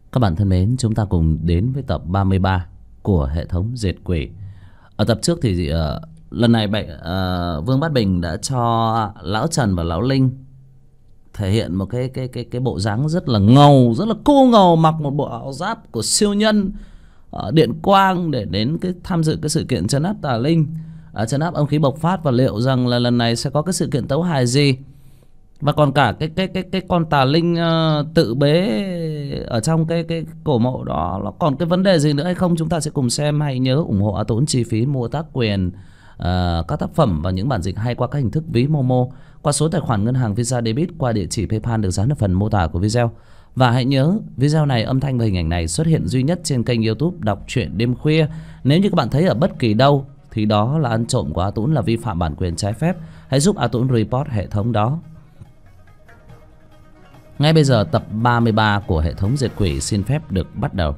Các bạn thân mến, chúng ta cùng đến với tập 33 của hệ thống Diệt Quỷ. Ở tập trước thì lần này Vương Bát Bình đã cho Lão Trần và Lão Linh thể hiện một cái bộ dáng rất là ngầu, rất là cool ngầu, mặc một bộ áo giáp của siêu nhân điện quang để đến tham dự cái sự kiện trấn áp tà linh, trấn áp âm khí bộc phát, và liệu rằng là lần này sẽ có cái sự kiện tấu hài gì. Và còn cả cái con tà linh tự bế ở trong cái cổ mộ đó, nó còn cái vấn đề gì nữa hay không, chúng ta sẽ cùng xem. Hãy nhớ ủng hộ tốn chi phí mua tác quyền các tác phẩm và những bản dịch hay qua các hình thức ví Momo, qua số tài khoản ngân hàng Visa Debit, qua địa chỉ PayPal được dán ở phần mô tả của video. Và hãy nhớ video này, âm thanh và hình ảnh này xuất hiện duy nhất trên kênh YouTube Đọc Truyện Đêm Khuya. Nếu như các bạn thấy ở bất kỳ đâu thì đó là ăn trộm của A Tũng, là vi phạm bản quyền trái phép. Hãy giúp A Tũng report hệ thống đó. Ngay bây giờ tập 33 của hệ thống Diệt Quỷ xin phép được bắt đầu.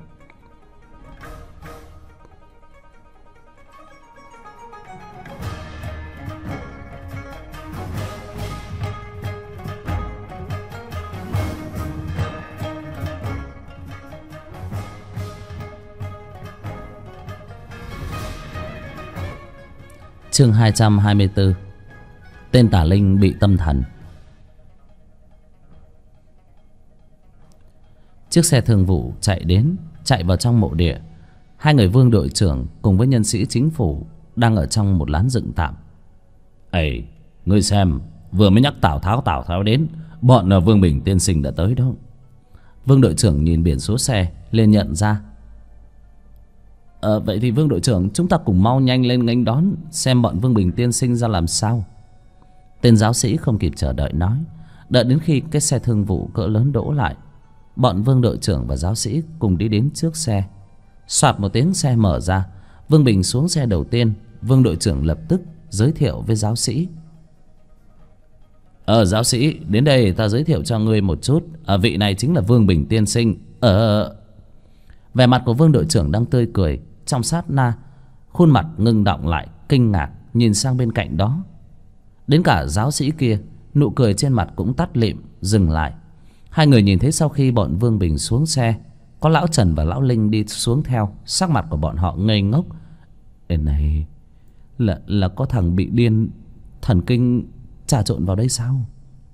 Chương 224. Tên tà linh bị tâm thần. Chiếc xe thương vụ chạy vào trong mộ địa. Hai người Vương đội trưởng cùng với nhân sĩ chính phủ đang ở trong một lán dựng tạm. Ê, ngươi xem, vừa mới nhắc Tào Tháo đến, bọn Vương Bình tiên sinh đã tới đó. Vương đội trưởng nhìn biển số xe liền nhận ra. Vậy thì Vương đội trưởng, chúng ta cùng mau nhanh lên nghênh đón, xem bọn Vương Bình tiên sinh ra làm sao. Tên giáo sĩ không kịp chờ đợi nói. Đợi đến khi cái xe thương vụ cỡ lớn đỗ lại, bọn Vương đội trưởng và giáo sĩ cùng đi đến trước xe. Soạt một tiếng xe mở ra. Vương Bình xuống xe đầu tiên. Vương đội trưởng lập tức giới thiệu với giáo sĩ. Giáo sĩ, đến đây ta giới thiệu cho ngươi một chút. Vị này chính là Vương Bình tiên sinh. Vẻ mặt của Vương đội trưởng đang tươi cười. Trong sát na, khuôn mặt ngưng đọng lại, kinh ngạc nhìn sang bên cạnh đó. Đến cả giáo sĩ kia, nụ cười trên mặt cũng tắt lịm, dừng lại. Hai người nhìn thấy sau khi bọn Vương Bình xuống xe, có Lão Trần và Lão Linh đi xuống theo. Sắc mặt của bọn họ ngây ngốc. Ê này, là có thằng bị điên thần kinh trà trộn vào đây sao?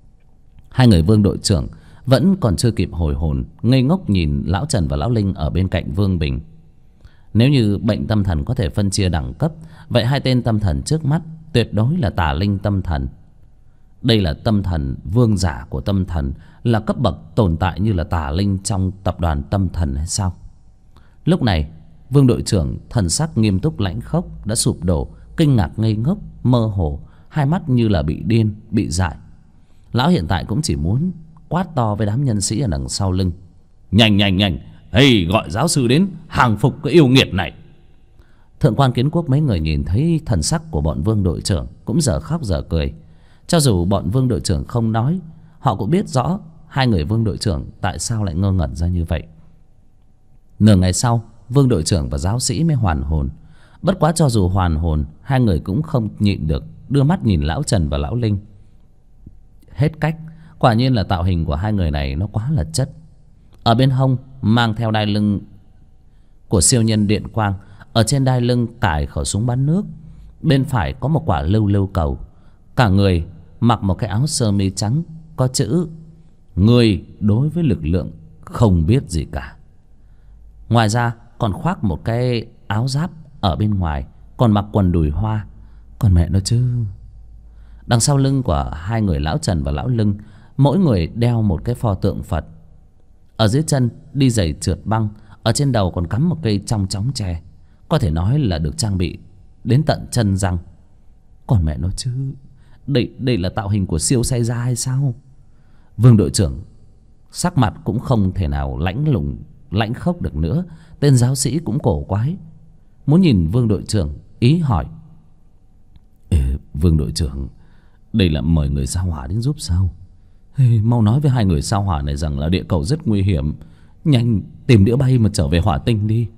Hai người Vương đội trưởng vẫn còn chưa kịp hồi hồn, ngây ngốc nhìn Lão Trần và Lão Linh ở bên cạnh Vương Bình. Nếu như bệnh tâm thần có thể phân chia đẳng cấp, vậy hai tên tâm thần trước mắt tuyệt đối là tà linh tâm thần. Đây là tâm thần vương giả của tâm thần, là cấp bậc tồn tại như là tà linh trong tập đoàn tâm thần hay sao? Lúc này Vương đội trưởng thần sắc nghiêm túc lãnh khốc đã sụp đổ, kinh ngạc ngây ngốc, mơ hồ, hai mắt như là bị điên, bị dại. Lão hiện tại cũng chỉ muốn quát to với đám nhân sĩ ở đằng sau lưng. Nhanh, hey, gọi giáo sư đến, hàng phục cái yêu nghiệt này. Thượng quan Kiến Quốc mấy người nhìn thấy thần sắc của bọn Vương đội trưởng cũng dở khóc dở cười. Cho dù bọn Vương đội trưởng không nói, họ cũng biết rõ hai người Vương đội trưởng tại sao lại ngơ ngẩn ra như vậy. Nửa ngày sau, Vương đội trưởng và giáo sĩ mới hoàn hồn. Bất quá cho dù hoàn hồn, hai người cũng không nhịn được đưa mắt nhìn Lão Trần và Lão Linh. Hết cách, quả nhiên là tạo hình của hai người này nó quá là chất. Ở bên hông mang theo đai lưng của siêu nhân điện quang, ở trên đai lưng cài khẩu súng bắn nước. Bên phải có một quả lưu cầu. Cả người mặc một cái áo sơ mi trắng có chữ người đối với lực lượng không biết gì cả. Ngoài ra còn khoác một cái áo giáp ở bên ngoài, còn mặc quần đùi hoa. Còn mẹ nó chứ. Đằng sau lưng của hai người Lão Trần và Lão Lưng, mỗi người đeo một cái pho tượng Phật. Ở dưới chân đi giày trượt băng, ở trên đầu còn cắm một cây trong chóng tre. Có thể nói là được trang bị đến tận chân răng. Còn mẹ nó chứ, đây là tạo hình của siêu say gia hay sao? Vương đội trưởng sắc mặt cũng không thể nào lãnh khốc được nữa. Tên giáo sĩ cũng cổ quái, muốn nhìn Vương đội trưởng, ý hỏi. Vương đội trưởng, đây là mời người sao hỏa đến giúp sao? Mau nói với hai người sao hỏa này rằng là địa cầu rất nguy hiểm, nhanh tìm đĩa bay mà trở về hỏa tinh đi.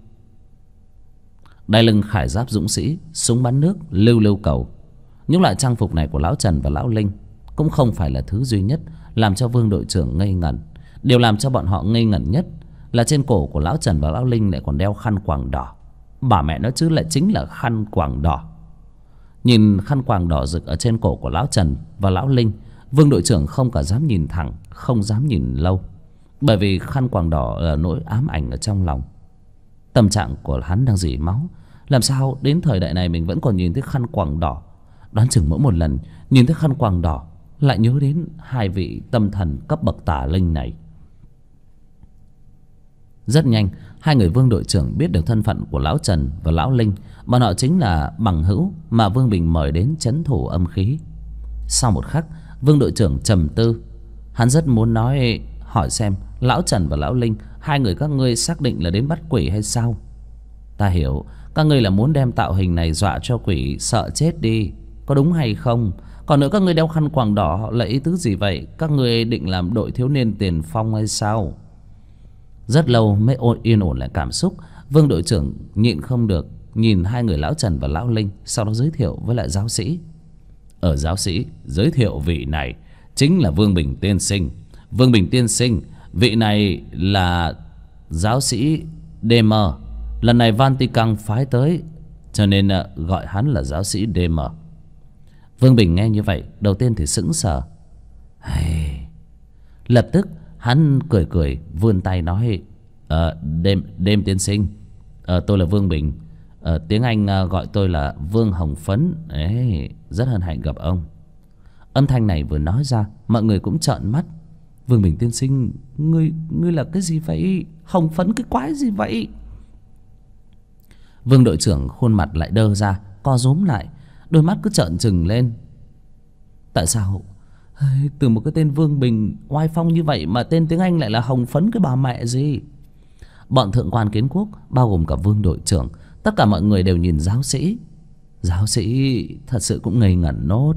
Đai lưng khải giáp dũng sĩ, súng bắn nước, lưu cầu. Những loại trang phục này của Lão Trần và Lão Linh cũng không phải là thứ duy nhất làm cho Vương đội trưởng ngây ngẩn. Điều làm cho bọn họ ngây ngẩn nhất là trên cổ của lão Trần và lão Linh lại còn đeo khăn quàng đỏ. Bà mẹ nó chứ lại chính là khăn quàng đỏ. Nhìn khăn quàng đỏ rực ở trên cổ của lão Trần và lão Linh, Vương đội trưởng không cả dám nhìn thẳng, không dám nhìn lâu, bởi vì khăn quàng đỏ là nỗi ám ảnh ở trong lòng. Tâm trạng của hắn đang rỉ máu. Làm sao đến thời đại này mình vẫn còn nhìn thấy khăn quàng đỏ. Đoán chừng mỗi một lần nhìn thấy khăn quàng đỏ lại nhớ đến hai vị tâm thần cấp bậc tà linh này. Rất nhanh, hai người Vương đội trưởng biết được thân phận của lão Trần và lão Linh. Bọn họ chính là bằng hữu mà Vương Bình mời đến trấn thủ âm khí. Sau một khắc, Vương đội trưởng trầm tư. Hắn rất muốn hỏi xem lão Trần và lão Linh, hai người các ngươi xác định là đến bắt quỷ hay sao? Ta hiểu, các ngươi là muốn đem tạo hình này dọa cho quỷ sợ chết đi, có đúng hay không? Còn nữa, các ngươi đeo khăn quàng đỏ là ý tứ gì vậy? Các ngươi định làm đội thiếu niên tiền phong hay sao? Rất lâu mới yên ổn lại cảm xúc, Vương đội trưởng nhịn không được nhìn hai người lão Trần và lão Linh, sau đó giới thiệu với lại giáo sĩ. Giáo sĩ, giới thiệu vị này chính là Vương Bình tiên sinh. Vương Bình tiên sinh, vị này là giáo sĩ Demer. Lần này Vatican phái tới, cho nên gọi hắn là giáo sĩ Demer. Vương Bình nghe như vậy, đầu tiên thì sững sờ. Lập tức hắn cười cười vươn tay nói: Đêm tiên sinh, tôi là Vương Bình. Tiếng Anh gọi tôi là Vương Hồng Phấn. Rất hân hạnh gặp ông. Âm thanh này vừa nói ra, mọi người cũng trợn mắt. Vương Bình tiên sinh, ngươi là cái gì vậy? Hồng Phấn cái quái gì vậy? Vương đội trưởng khuôn mặt lại đơ ra, co rúm lại, đôi mắt cứ trợn trừng lên. Tại sao từ một cái tên Vương Bình oai phong như vậy mà tên tiếng Anh lại là Hồng Phấn cái bà mẹ gì? Bọn thượng quan kiến quốc, bao gồm cả Vương đội trưởng, tất cả mọi người đều nhìn giáo sĩ. Giáo sĩ thật sự cũng ngây ngẩn nốt.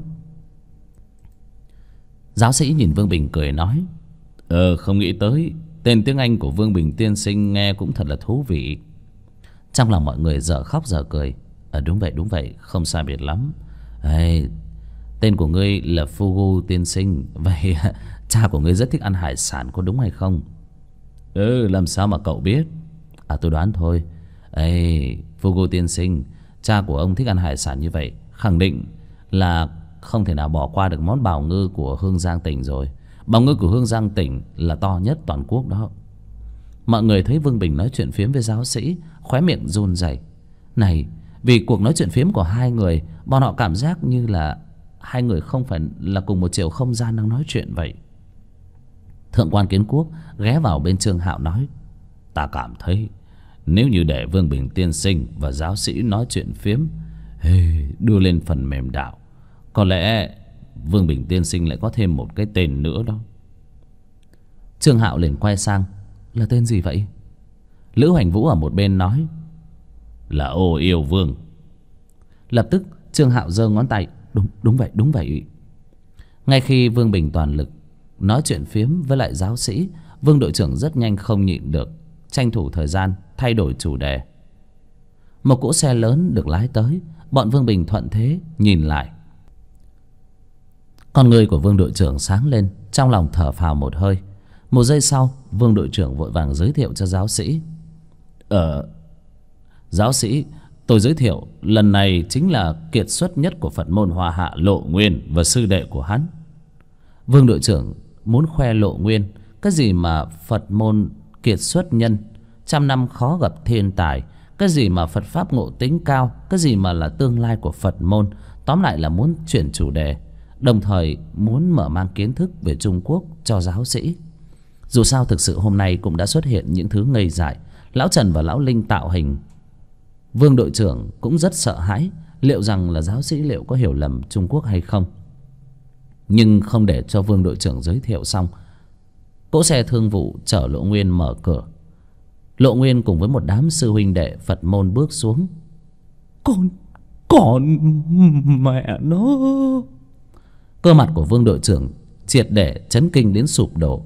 Giáo sĩ nhìn Vương Bình cười nói: Không nghĩ tới tên tiếng Anh của Vương Bình tiên sinh nghe cũng thật là thú vị. Trong lòng mọi người dở khóc dở cười. Đúng vậy, không sai biệt lắm. Tên của ngươi là Fugu tiên sinh. Vậy cha của ngươi rất thích ăn hải sản, có đúng hay không? Làm sao mà cậu biết? Tôi đoán thôi. Fugu tiên sinh, cha của ông thích ăn hải sản như vậy, khẳng định là không thể nào bỏ qua được món bào ngư của Hương Giang tỉnh rồi. Bào ngư của Hương Giang tỉnh là to nhất toàn quốc đó. Mọi người thấy Vương Bình nói chuyện phiếm với giáo sĩ, khóe miệng run rẩy. Này, vì cuộc nói chuyện phiếm của hai người, bọn họ cảm giác như là hai người không phải là cùng một chiều không gian đang nói chuyện vậy. Thượng quan kiến quốc ghé vào bên Trương Hạo nói: Ta cảm thấy nếu như để Vương Bình tiên sinh và giáo sĩ nói chuyện phiếm, đưa lên phần mềm đạo, có lẽ Vương Bình tiên sinh lại có thêm một cái tên nữa đó. Trương Hạo liền quay sang: Là tên gì vậy? Lữ Hoành Vũ ở một bên nói: Là Ô Yêu Vương. Lập tức Trương Hạo giơ ngón tay: Đúng vậy. Ngay khi Vương Bình toàn lực nói chuyện phiếm với lại giáo sĩ, Vương đội trưởng rất nhanh không nhịn được, tranh thủ thời gian thay đổi chủ đề. Một cỗ xe lớn được lái tới, bọn Vương Bình thuận thế nhìn lại. Con người của Vương đội trưởng sáng lên, trong lòng thở phào một hơi. Một giây sau, Vương đội trưởng vội vàng giới thiệu cho giáo sĩ: Giáo sĩ, tôi giới thiệu, lần này chính là kiệt xuất nhất của Phật môn Hoa Hạ Lộ Nguyên và sư đệ của hắn. Vương đội trưởng muốn khoe Lộ Nguyên, cái gì mà Phật môn kiệt xuất nhân, trăm năm khó gặp thiên tài, cái gì mà Phật pháp ngộ tính cao, cái gì mà là tương lai của Phật môn. Tóm lại là muốn chuyển chủ đề, đồng thời muốn mở mang kiến thức về Trung Quốc cho giáo sĩ. Dù sao thực sự hôm nay cũng đã xuất hiện những thứ ngây dại. Lão Trần và lão Linh tạo hình, Vương đội trưởng cũng rất sợ hãi, liệu rằng là giáo sĩ liệu có hiểu lầm Trung Quốc hay không. Nhưng không để cho Vương đội trưởng giới thiệu xong, cỗ xe thương vụ chở Lộ Nguyên mở cửa. Lộ Nguyên cùng với một đám sư huynh đệ Phật môn bước xuống. Còn mẹ nó! Cơ mặt của Vương đội trưởng triệt để chấn kinh đến sụp đổ.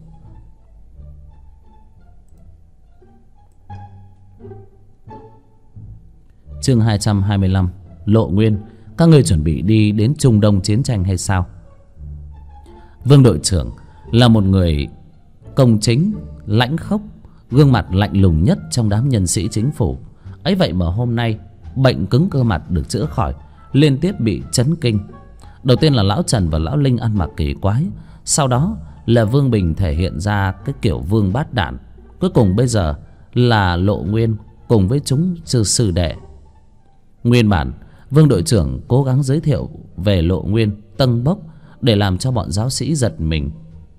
Chương 225: Lộ Nguyên, các ngươi chuẩn bị đi đến Trung Đông chiến tranh hay sao? Vương đội trưởng là một người công chính, lãnh khốc, gương mặt lạnh lùng nhất trong đám nhân sĩ chính phủ. Ấy vậy mà hôm nay bệnh cứng cơ mặt được chữa khỏi, liên tiếp bị chấn kinh. Đầu tiên là lão Trần và lão Linh ăn mặc kỳ quái, sau đó là Vương Bình thể hiện ra cái kiểu vương bát đạn, cuối cùng bây giờ là Lộ Nguyên cùng với chúng sư đệ. Nguyên bản Vương đội trưởng cố gắng giới thiệu về Lộ Nguyên tâng bốc để làm cho bọn giáo sĩ giật mình,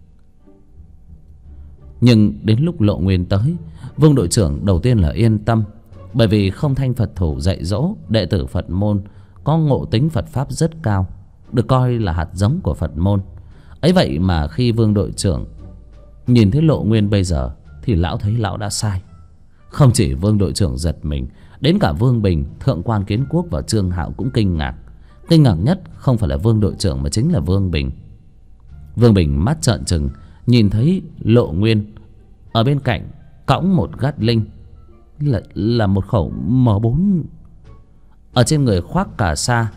nhưng đến lúc Lộ Nguyên tới, Vương đội trưởng đầu tiên là yên tâm, bởi vì không thanh Phật thủ dạy dỗ đệ tử Phật môn có ngộ tính Phật pháp rất cao, được coi là hạt giống của Phật môn. Ấy vậy mà khi Vương đội trưởng nhìn thấy Lộ Nguyên bây giờ thì lão thấy lão đã sai. Không chỉ Vương đội trưởng giật mình, đến cả Vương Bình, Thượng quan Kiến Quốc và Trương Hạo cũng kinh ngạc. Kinh ngạc nhất không phải là Vương đội trưởng mà chính là Vương Bình. Vương Bình mắt trợn trừng nhìn thấy Lộ Nguyên ở bên cạnh cõng một gát linh, là một khẩu M4, ở trên người khoác cà sa,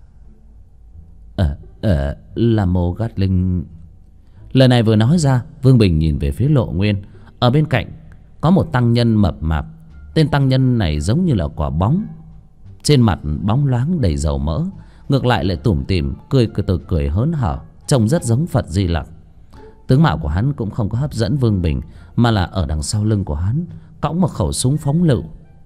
là mô gát linh. Lời này vừa nói ra, Vương Bình nhìn về phía Lộ Nguyên. Ở bên cạnh có một tăng nhân mập mạp. Tên tăng nhân này giống như là quả bóng, trên mặt bóng loáng đầy dầu mỡ, ngược lại lại tủm tỉm cười hớn hở, trông rất giống Phật Di Lặc. Tướng mạo của hắn cũng không có hấp dẫn Vương Bình, mà là ở đằng sau lưng của hắn cõng một khẩu súng phóng lựu.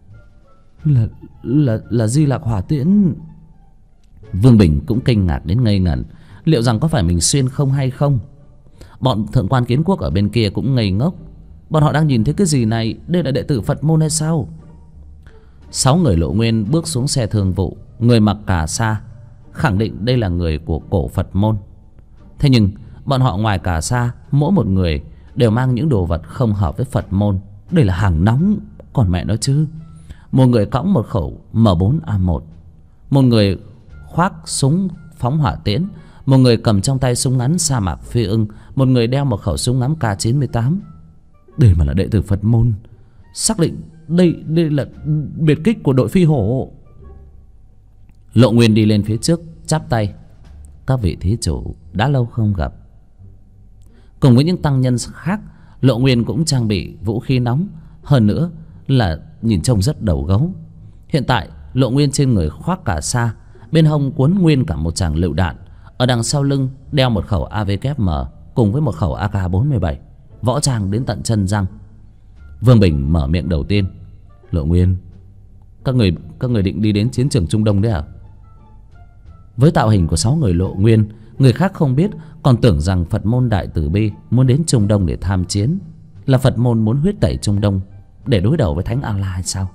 Là Di Lặc hỏa tiễn. Vương Bình cũng kinh ngạc đến ngây ngẩn, liệu rằng có phải mình xuyên không hay không. Bọn Thượng quan Kiến Quốc ở bên kia cũng ngây ngốc, bọn họ đang nhìn thấy cái gì này? Đây là đệ tử Phật môn hay sao? 6 người Lộ Nguyên bước xuống xe thương vụ, người mặc cà sa, khẳng định đây là người của cổ Phật môn. Thế nhưng bọn họ ngoài cà sa, mỗi một người đều mang những đồ vật không hợp với Phật môn. Đây là hàng nóng, còn mẹ nó chứ. Một người cõng một khẩu M4A1, một người khoác súng phóng hỏa tiễn, một người cầm trong tay súng ngắn sa mạc phi ưng, một người đeo một khẩu súng ngắm K98. Đây mà là đệ tử Phật môn, xác định đây là biệt kích của đội phi hổ. Lộ Nguyên đi lên phía trước chắp tay: các vị thí chủ đã lâu không gặp. Cùng với những tăng nhân khác, Lộ Nguyên cũng trang bị vũ khí nóng, hơn nữa là nhìn trông rất đầu gấu. Hiện tại Lộ Nguyên trên người khoác cả sa, bên hông cuốn nguyên cả một tràng lựu đạn, ở đằng sau lưng đeo một khẩu AVKM cùng với một khẩu AK-47, võ trang đến tận chân răng. Vương Bình mở miệng đầu tiên: Lộ Nguyên, các người định đi đến chiến trường Trung Đông đấy à? Với tạo hình của 6 người Lộ Nguyên, người khác không biết còn tưởng rằng Phật môn Đại Từ Bi muốn đến Trung Đông để tham chiến, là Phật môn muốn huyết tẩy Trung Đông để đối đầu với Thánh A-la hay sao?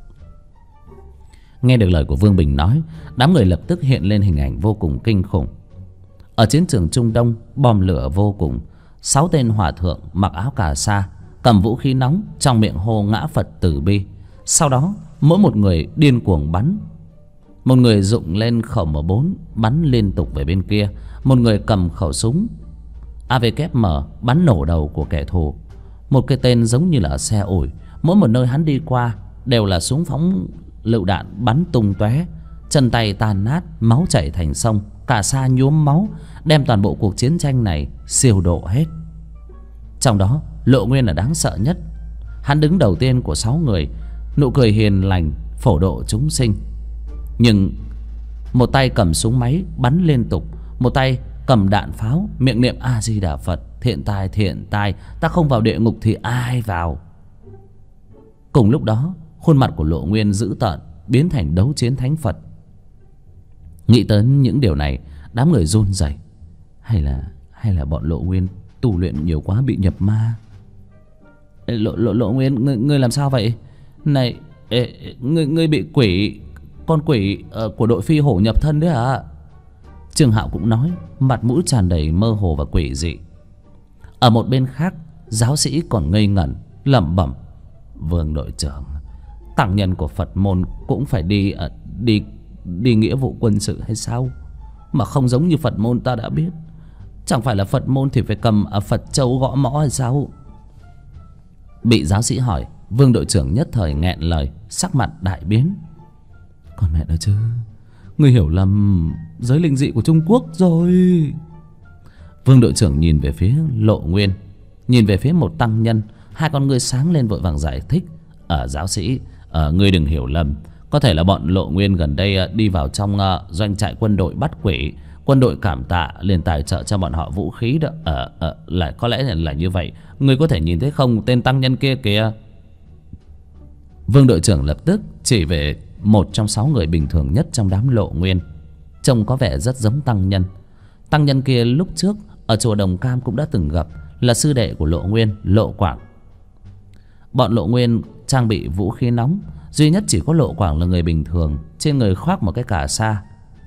Nghe được lời của Vương Bình nói, đám người lập tức hiện lên hình ảnh vô cùng kinh khủng. Ở chiến trường Trung Đông, bom lửa vô cùng. 6 tên hòa thượng mặc áo cà sa, cầm vũ khí nóng, trong miệng hô ngã Phật Từ Bi. Sau đó mỗi một người điên cuồng bắn. Một người dụng lên khẩu M4 bắn liên tục về bên kia, một người cầm khẩu súng AVKM bắn nổ đầu của kẻ thù. Một cái tên giống như là xe ủi, mỗi một nơi hắn đi qua đều là súng phóng lựu đạn bắn tung tóe, chân tay tan nát, máu chảy thành sông, cả sa nhuốm máu, đem toàn bộ cuộc chiến tranh này siêu độ hết. Trong đó Lộ Nguyên là đáng sợ nhất. Hắn đứng đầu tiên của 6 người, nụ cười hiền lành phổ độ chúng sinh. Nhưng một tay cầm súng máy bắn liên tục, một tay cầm đạn pháo, miệng niệm A Di Đà Phật: thiện tai, ta không vào địa ngục thì ai vào. Cùng lúc đó, khuôn mặt của Lộ Nguyên dữ tợn, biến thành đấu chiến thánh Phật. Nghĩ tới những điều này, đám người run rẩy. Hay là bọn Lộ Nguyên tu luyện nhiều quá bị nhập ma? Lộ Nguyên, ngươi làm sao vậy? Này, ngươi bị con quỷ của đội phi hổ nhập thân đấy à? Trương Hạo cũng nói, mặt mũi tràn đầy mơ hồ và quỷ dị. Ở một bên khác, giáo sĩ còn ngây ngẩn lẩm bẩm: Vương đội trưởng, tăng nhân của Phật môn cũng phải đi nghĩa vụ quân sự hay sao? Mà không giống như Phật môn ta đã biết. Chẳng phải là Phật môn thì phải cầm Phật châu gõ mõ hay sao? Bị giáo sĩ hỏi, Vương đội trưởng nhất thời nghẹn lời, sắc mặt đại biến. Còn mẹ nó chứ, ngươi hiểu lầm giới linh dị của Trung Quốc rồi. Vương đội trưởng nhìn về phía Lộ Nguyên, nhìn về phía một tăng nhân. Hai con ngươi sáng lên vội vàng giải thích. Giáo sĩ, ngươi đừng hiểu lầm. Có thể là bọn Lộ Nguyên gần đây đi vào trong doanh trại quân đội bắt quỷ. Quân đội cảm tạ liền tài trợ cho bọn họ vũ khí đó. Lại có lẽ là như vậy. Ngươi có thể nhìn thấy không, tên tăng nhân kia kìa. Vương đội trưởng lập tức chỉ về một trong 6 người bình thường nhất trong đám Lộ Nguyên, trông có vẻ rất giống tăng nhân. Tăng nhân kia lúc trước ở chùa Đồng Cam cũng đã từng gặp, là sư đệ của Lộ Nguyên, Lộ Quảng. Bọn Lộ Nguyên trang bị vũ khí nóng, duy nhất chỉ có Lộ Quảng là người bình thường, trên người khoác một cái cà sa.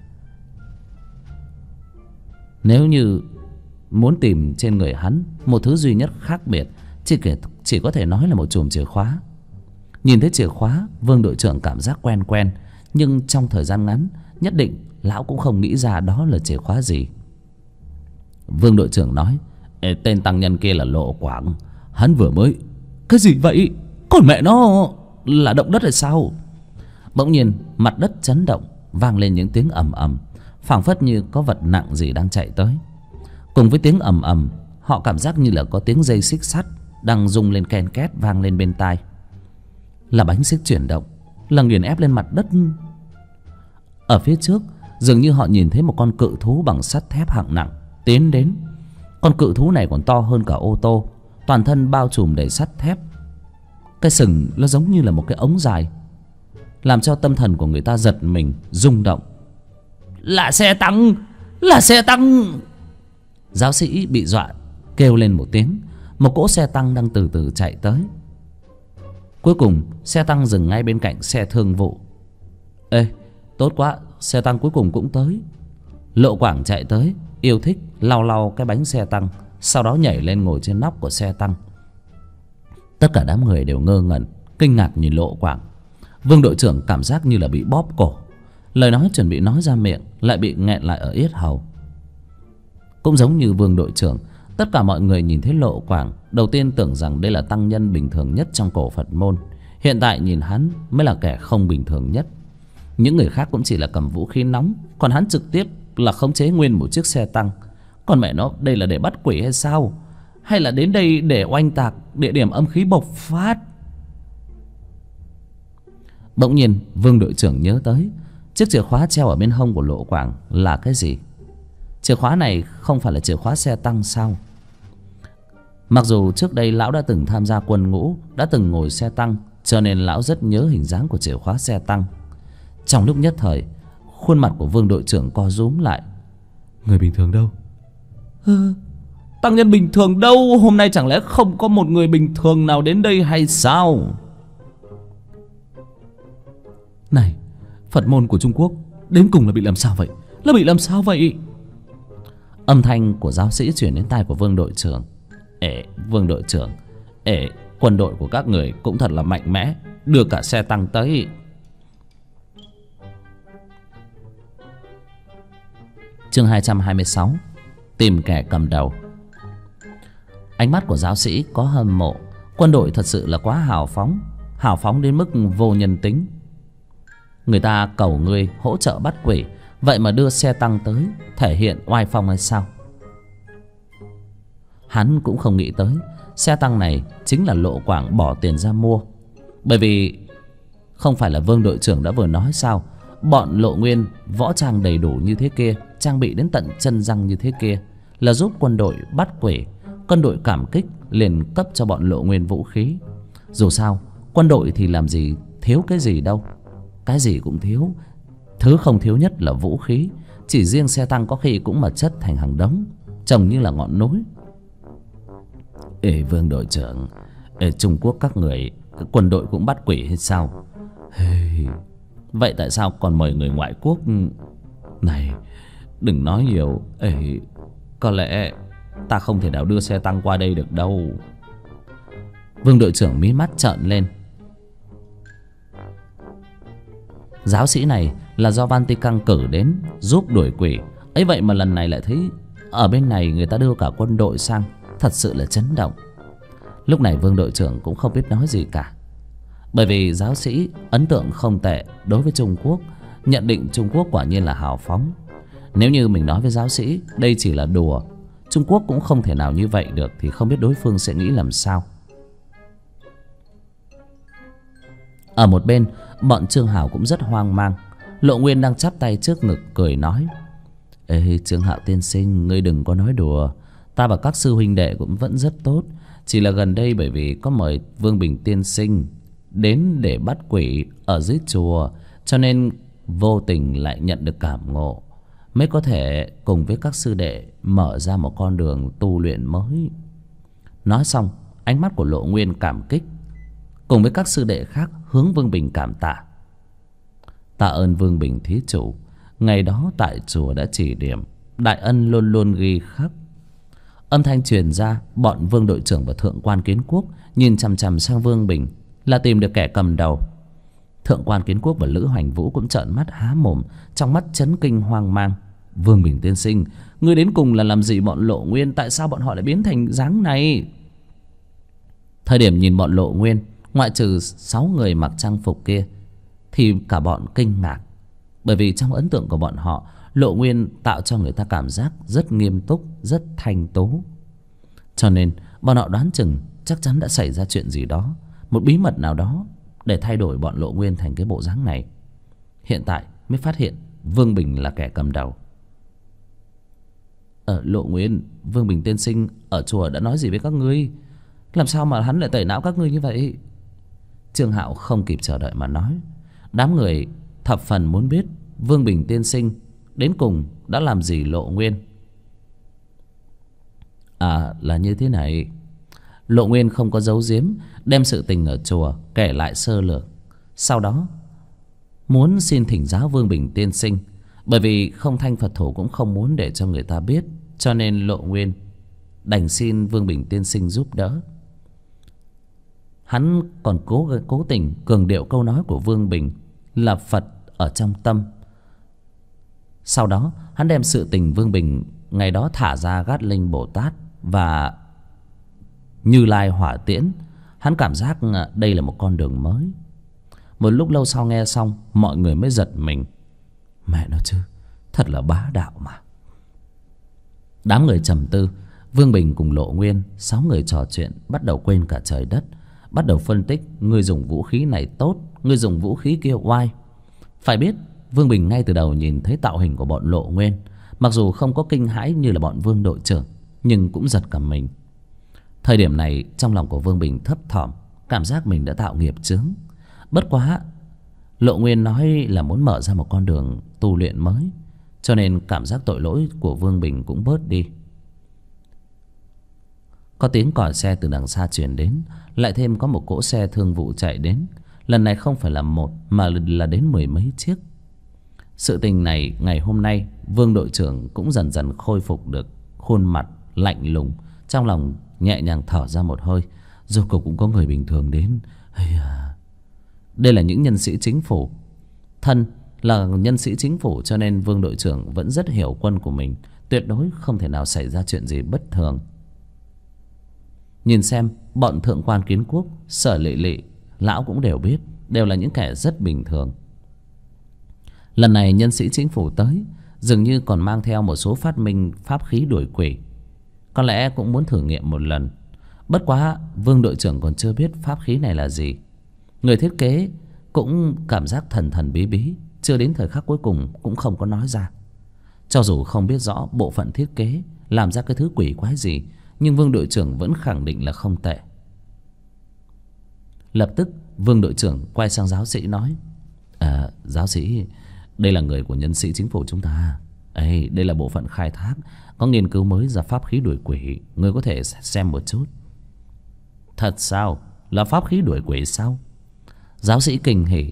Nếu như muốn tìm trên người hắn một thứ duy nhất khác biệt, chỉ có thể nói là một chùm chìa khóa. Nhìn thấy chìa khóa, Vương đội trưởng cảm giác quen quen, nhưng trong thời gian ngắn nhất định lão cũng không nghĩ ra đó là chìa khóa gì. Vương đội trưởng nói: tên tăng nhân kia là Lộ Quảng. Hắn vừa mới... Cái gì vậy? Còn mẹ nó, là động đất hay sao? Bỗng nhiên mặt đất chấn động, vang lên những tiếng ầm ầm, phảng phất như có vật nặng gì đang chạy tới. Cùng với tiếng ầm ầm, họ cảm giác như là có tiếng dây xích sắt đang rung lên ken két vang lên bên tai. Là bánh xích chuyển động, là nghiền ép lên mặt đất. Ở phía trước dường như họ nhìn thấy một con cự thú bằng sắt thép hạng nặng tiến đến. Con cự thú này còn to hơn cả ô tô, toàn thân bao trùm đầy sắt thép. Cái sừng nó giống như là một cái ống dài, làm cho tâm thần của người ta giật mình, rung động. Là xe tăng! Là xe tăng! Giáo sĩ bị dọa kêu lên một tiếng. Một cỗ xe tăng đang từ từ chạy tới. Cuối cùng xe tăng dừng ngay bên cạnh xe thương vụ. Ê, tốt quá, xe tăng cuối cùng cũng tới. Lộ Quảng chạy tới, yêu thích lau lau cái bánh xe tăng, sau đó nhảy lên ngồi trên nóc của xe tăng. Tất cả đám người đều ngơ ngẩn, kinh ngạc nhìn Lộ Quảng. Vương đội trưởng cảm giác như là bị bóp cổ, lời nói chuẩn bị nói ra miệng lại bị nghẹn lại ở yết hầu. Cũng giống như Vương đội trưởng, tất cả mọi người nhìn thấy Lộ Quảng đầu tiên tưởng rằng đây là tăng nhân bình thường nhất trong cổ Phật môn. Hiện tại nhìn hắn mới là kẻ không bình thường nhất. Những người khác cũng chỉ là cầm vũ khí nóng, còn hắn trực tiếp là khống chế nguyên một chiếc xe tăng. Còn mẹ nó, đây là để bắt quỷ hay sao? Hay là đến đây để oanh tạc địa điểm âm khí bộc phát? Bỗng nhiên Vương đội trưởng nhớ tới chiếc chìa khóa treo ở bên hông của Lộ Quảng là cái gì. Chìa khóa này không phải là chìa khóa xe tăng sao? Mặc dù trước đây lão đã từng tham gia quân ngũ, đã từng ngồi xe tăng, cho nên lão rất nhớ hình dáng của chìa khóa xe tăng. Trong lúc nhất thời, khuôn mặt của Vương đội trưởng co rúm lại. Người bình thường đâu? Tăng nhân bình thường đâu? Hôm nay chẳng lẽ không có một người bình thường nào đến đây hay sao? Này, Phật môn của Trung Quốc đến cùng là bị làm sao vậy? Là bị làm sao vậy? Âm thanh của giáo sĩ chuyển đến tai của Vương đội trưởng. Vương đội trưởng, quân đội của các người cũng thật là mạnh mẽ, đưa cả xe tăng tới. Chương 226, tìm kẻ cầm đầu. Ánh mắt của giáo sĩ có hâm mộ. Quân đội thật sự là quá hào phóng đến mức vô nhân tính. Người ta cầu ngươi hỗ trợ bắt quỷ, vậy mà đưa xe tăng tới thể hiện oai phong hay sao? Hắn cũng không nghĩ tới xe tăng này chính là Lộ Quảng bỏ tiền ra mua. Bởi vì không phải là Vương đội trưởng đã vừa nói sao, bọn Lộ Nguyên võ trang đầy đủ như thế kia, trang bị đến tận chân răng như thế kia, là giúp quân đội bắt quỷ. Quân đội cảm kích liền cấp cho bọn Lộ Nguyên vũ khí. Dù sao quân đội thì làm gì thiếu cái gì đâu, cái gì cũng thiếu. Thứ không thiếu nhất là vũ khí. Chỉ riêng xe tăng có khi cũng mà chất thành hàng đống, trông như là ngọn núi. Vương đội trưởng, Trung Quốc các người quân đội cũng bắt quỷ hay sao? Vậy tại sao còn mời người ngoại quốc? Này, đừng nói nhiều. Có lẽ ta không thể nào đưa xe tăng qua đây được đâu. Vương đội trưởng mí mắt trợn lên. Giáo sĩ này là do Vatican cử đến giúp đuổi quỷ ấy, vậy mà lần này lại thấy ở bên này người ta đưa cả quân đội sang, thật sự là chấn động. Lúc này Vương đội trưởng cũng không biết nói gì cả, bởi vì giáo sĩ ấn tượng không tệ đối với Trung Quốc, nhận định Trung Quốc quả nhiên là hào phóng. Nếu như mình nói với giáo sĩ đây chỉ là đùa, Trung Quốc cũng không thể nào như vậy được, thì không biết đối phương sẽ nghĩ làm sao. Ở một bên, bọn Trương Hảo cũng rất hoang mang. Lộ Nguyên đang chắp tay trước ngực cười nói: Ê Trương Hạo tiên sinh, ngươi đừng có nói đùa. Ta và các sư huynh đệ cũng vẫn rất tốt. Chỉ là gần đây bởi vì có mời Vương Bình tiên sinh đến để bắt quỷ ở dưới chùa, cho nên vô tình lại nhận được cảm ngộ, mới có thể cùng với các sư đệ mở ra một con đường tu luyện mới. Nói xong, ánh mắt của Lộ Nguyên cảm kích, cùng với các sư đệ khác hướng Vương Bình cảm tạ. Tạ ơn Vương Bình thí chủ, ngày đó tại chùa đã chỉ điểm, đại ân luôn luôn ghi khắc. Âm thanh truyền ra, bọn Vương đội trưởng và Thượng quan Kiến Quốc nhìn chằm chằm sang Vương Bình, là tìm được kẻ cầm đầu. Thượng quan Kiến Quốc và Lữ Hoành Vũ cũng trợn mắt há mồm, trong mắt chấn kinh hoang mang. Vương Bình tiên sinh, ngươi đến cùng là làm gì bọn Lộ Nguyên? Tại sao bọn họ lại biến thành dáng này? Thời điểm nhìn bọn Lộ Nguyên, ngoại trừ 6 người mặc trang phục kia, thì cả bọn kinh ngạc. Bởi vì trong ấn tượng của bọn họ, Lộ Nguyên tạo cho người ta cảm giác rất nghiêm túc, rất thanh tú. Cho nên bọn họ đoán chừng chắc chắn đã xảy ra chuyện gì đó, một bí mật nào đó, để thay đổi bọn Lộ Nguyên thành cái bộ dáng này. Hiện tại mới phát hiện Vương Bình là kẻ cầm đầu. Lộ Nguyên, Vương Bình tiên sinh ở chùa đã nói gì với các ngươi? Làm sao mà hắn lại tẩy não các ngươi như vậy? Trương Hạo không kịp chờ đợi mà nói. Đám người thập phần muốn biết Vương Bình tiên sinh đến cùng đã làm gì Lộ Nguyên. Là như thế này. Lộ Nguyên không có giấu giếm, đem sự tình ở chùa kể lại sơ lược. Sau đó muốn xin thỉnh giáo Vương Bình tiên sinh. Bởi vì không thanh Phật thủ cũng không muốn để cho người ta biết, cho nên Lộ Nguyên đành xin Vương Bình tiên sinh giúp đỡ. Hắn còn cố tình cường điệu câu nói của Vương Bình là Phật ở trong tâm. Sau đó hắn đem sự tình Vương Bình ngày đó thả ra Gát Linh Bồ Tát và Như Lai Hỏa Tiễn, hắn cảm giác đây là một con đường mới. Một lúc lâu sau nghe xong, mọi người mới giật mình. Mẹ nó chứ, thật là bá đạo mà. Đám người trầm tư. Vương Bình cùng Lộ Nguyên 6 người trò chuyện, bắt đầu quên cả trời đất, bắt đầu phân tích. Ngươi dùng vũ khí này tốt, ngươi dùng vũ khí kia oai. Phải biết Vương Bình ngay từ đầu nhìn thấy tạo hình của bọn Lộ Nguyên, mặc dù không có kinh hãi như là bọn Vương đội trưởng, nhưng cũng giật cả mình. Thời điểm này trong lòng của Vương Bình thấp thỏm, cảm giác mình đã tạo nghiệp chướng. Bất quá Lộ Nguyên nói là muốn mở ra một con đường tu luyện mới, cho nên cảm giác tội lỗi của Vương Bình cũng bớt đi. Có tiếng còi xe từ đằng xa truyền đến, lại thêm có một cỗ xe thương vụ chạy đến. Lần này không phải là một mà là đến 10 mấy chiếc. Sự tình này ngày hôm nay Vương đội trưởng cũng dần dần khôi phục được khuôn mặt lạnh lùng, trong lòng nhẹ nhàng thở ra một hơi. Rốt cuộc cũng có người bình thường đến. Đây là những nhân sĩ chính phủ. Thân là nhân sĩ chính phủ, cho nên Vương đội trưởng vẫn rất hiểu quân của mình, tuyệt đối không thể nào xảy ra chuyện gì bất thường. Nhìn xem bọn Thượng quan Kiến Quốc, Sở Lệ Lệ, lão cũng đều biết, đều là những kẻ rất bình thường. Lần này nhân sĩ chính phủ tới, dường như còn mang theo một số phát minh pháp khí đuổi quỷ. Có lẽ cũng muốn thử nghiệm một lần. Bất quá Vương đội trưởng còn chưa biết pháp khí này là gì. Người thiết kế cũng cảm giác thần thần bí bí, chưa đến thời khắc cuối cùng cũng không có nói ra. Cho dù không biết rõ bộ phận thiết kế làm ra cái thứ quỷ quái gì, nhưng Vương đội trưởng vẫn khẳng định là không tệ. Lập tức Vương đội trưởng quay sang giáo sĩ nói: giáo sĩ, đây là người của nhân sĩ chính phủ chúng ta. Đây là bộ phận khai thác, có nghiên cứu mới ra pháp khí đuổi quỷ, người có thể xem một chút. Thật sao? Là pháp khí đuổi quỷ sao? Giáo sĩ kinh hỉ.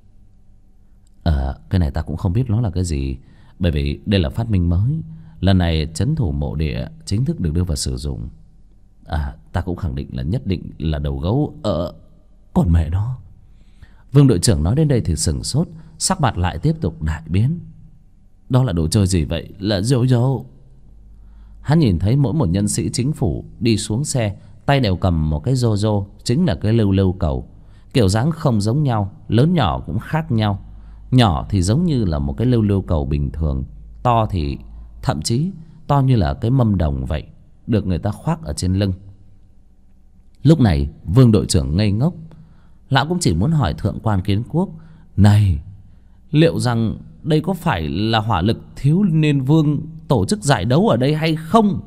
Cái này ta cũng không biết nó là cái gì, bởi vì đây là phát minh mới. Lần này trấn thủ mộ địa chính thức được đưa vào sử dụng. Ta cũng khẳng định là nhất định là đầu gấu. Còn mẹ nó. Vương đội trưởng nói đến đây thì sửng sốt, sắc mặt lại tiếp tục đại biến. Đó là đồ chơi gì vậy? Là yo-yo. Hắn nhìn thấy mỗi một nhân sĩ chính phủ đi xuống xe, tay đều cầm một cái yo-yo, chính là cái lưu lưu cầu. Kiểu dáng không giống nhau, lớn nhỏ cũng khác nhau. Nhỏ thì giống như là một cái lưu lưu cầu bình thường, to thì thậm chí to như là cái mâm đồng vậy, được người ta khoác ở trên lưng. Lúc này Vương đội trưởng ngây ngốc. Lão cũng chỉ muốn hỏi thượng quan Kiến Quốc: này, liệu rằng đây có phải là hỏa lực thiếu niên vương tổ chức giải đấu ở đây hay không?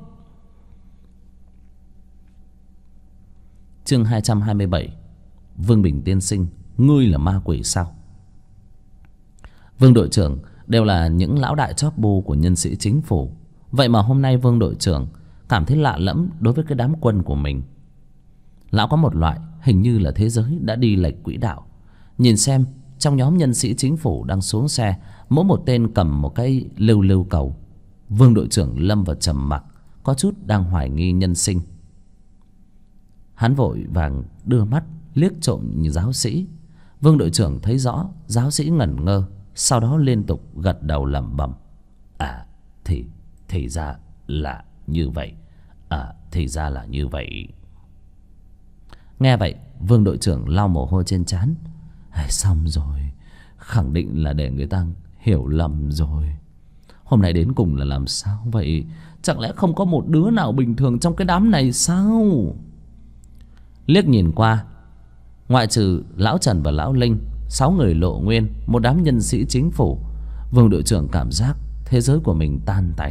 Chương 227. Vương Bình tiên sinh, ngươi là ma quỷ sao? Vương đội trưởng đều là những lão đại chóp bu của nhân sĩ chính phủ. Vậy mà hôm nay Vương đội trưởng cảm thấy lạ lẫm đối với cái đám quân của mình. Lão có một loại hình như là thế giới đã đi lệch quỹ đạo. Nhìn xem, trong nhóm nhân sĩ chính phủ đang xuống xe, mỗi một tên cầm một cái lưu lưu cầu. Vương đội trưởng lâm vào trầm mặc, có chút đang hoài nghi nhân sinh. Hắn vội vàng đưa mắt liếc trộm như giáo sĩ. Vương đội trưởng thấy rõ giáo sĩ ngẩn ngơ, sau đó liên tục gật đầu lẩm bẩm: à, thì ra là như vậy. À, thì ra là như vậy. Nghe vậy, Vương đội trưởng lau mồ hôi trên trán. Xong rồi, khẳng định là để người ta hiểu lầm rồi. Hôm nay đến cùng là làm sao vậy? Chẳng lẽ không có một đứa nào bình thường trong cái đám này sao? Liếc nhìn qua, ngoại trừ lão Trần và lão Linh, 6 người lộ nguyên, một đám nhân sĩ chính phủ, Vương đội trưởng cảm giác thế giới của mình tan tành.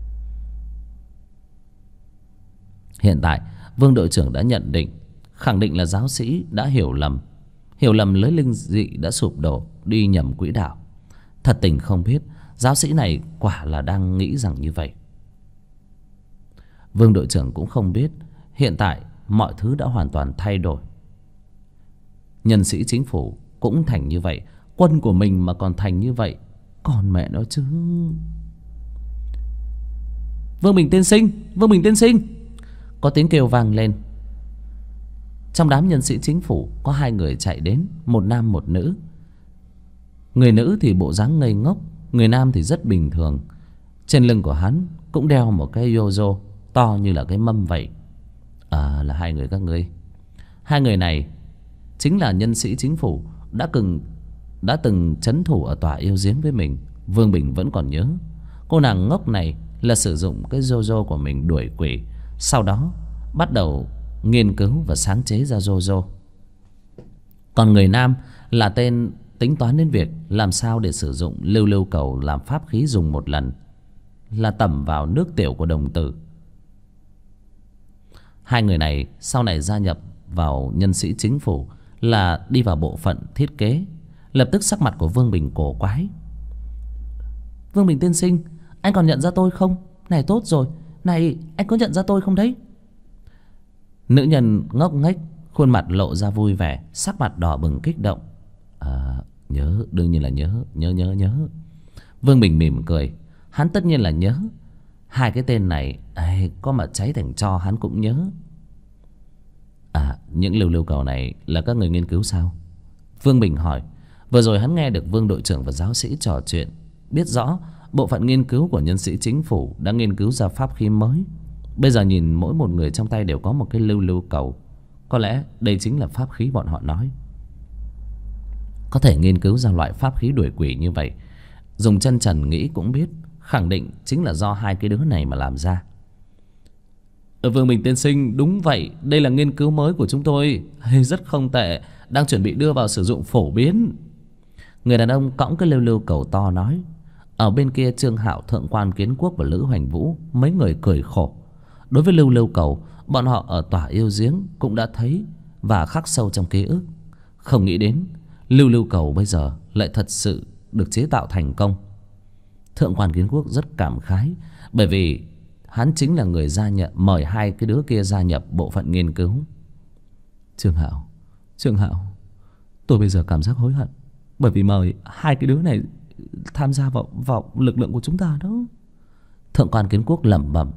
Hiện tại Vương đội trưởng đã nhận định, khẳng định là giáo sĩ đã hiểu lầm lưới linh dị đã sụp đổ, đi nhầm quỹ đạo. Thật tình không biết giáo sĩ này quả là đang nghĩ rằng như vậy. Vương đội trưởng cũng không biết hiện tại mọi thứ đã hoàn toàn thay đổi. Nhân sĩ chính phủ cũng thành như vậy, quân của mình mà còn thành như vậy, còn mẹ nó chứ. Vương Bình tiên sinh, Vương Bình tiên sinh, có tiếng kêu vang lên. Trong đám nhân sĩ chính phủ có 2 người chạy đến, một nam một nữ. Người nữ thì bộ dáng ngây ngốc, người nam thì rất bình thường. Trên lưng của hắn cũng đeo một cái yo-yo to như là cái mâm vậy. Là 2 người các ngươi. 2 người này chính là nhân sĩ chính phủ đã từng trấn thủ ở tòa yêu giếng với mình. Vương Bình vẫn còn nhớ. Cô nàng ngốc này là sử dụng cái yo-yo của mình đuổi quỷ, sau đó bắt đầu nghiên cứu và sáng chế ra yo-yo. Còn người nam là tên tính toán đến việc làm sao để sử dụng lưu lưu cầu làm pháp khí dùng một lần, là tẩm vào nước tiểu của đồng tử. 2 người này sau này gia nhập vào nhân sĩ chính phủ là đi vào bộ phận thiết kế. Lập tức sắc mặt của Vương Bình cổ quái. Vương Bình tiên sinh, anh còn nhận ra tôi không? Này tốt rồi, này anh có nhận ra tôi không đấy? Nữ nhân ngốc nghếch, khuôn mặt lộ ra vui vẻ, sắc mặt đỏ bừng kích động. Nhớ, đương nhiên là nhớ. Vương Bình mỉm cười. Hắn tất nhiên là nhớ. 2 cái tên này có mà cháy thành tro hắn cũng nhớ. Những lưu lưu cầu này là các người nghiên cứu sao? Vương Bình hỏi. Vừa rồi hắn nghe được Vương đội trưởng và giáo sĩ trò chuyện, biết rõ bộ phận nghiên cứu của nhân sĩ chính phủ đã nghiên cứu ra pháp khí mới. Bây giờ nhìn mỗi một người trong tay đều có một cái lưu lưu cầu, có lẽ đây chính là pháp khí bọn họ nói. Có thể nghiên cứu ra loại pháp khí đuổi quỷ như vậy, dùng chân trần nghĩ cũng biết, khẳng định chính là do 2 cái đứa này mà làm ra. Vương Bình tiên sinh, đúng vậy, đây là nghiên cứu mới của chúng tôi, rất không tệ, đang chuẩn bị đưa vào sử dụng phổ biến. Người đàn ông cõng cái lưu lưu cầu to nói. Ở bên kia Trương Hạo, Thượng quan Kiến Quốc và Lữ Hoành Vũ mấy người cười khổ. Đối với lưu lưu cầu, bọn họ ở tòa yêu giếng cũng đã thấy và khắc sâu trong ký ức. Không nghĩ đến lưu lưu cầu bây giờ lại thật sự được chế tạo thành công. Thượng quan Kiến Quốc rất cảm khái, bởi vì hắn chính là người mời 2 cái đứa kia gia nhập bộ phận nghiên cứu. Trương Hạo, tôi bây giờ cảm giác hối hận, bởi vì mời 2 cái đứa này tham gia vào lực lượng của chúng ta đó. Thượng quan Kiến Quốc lẩm bẩm.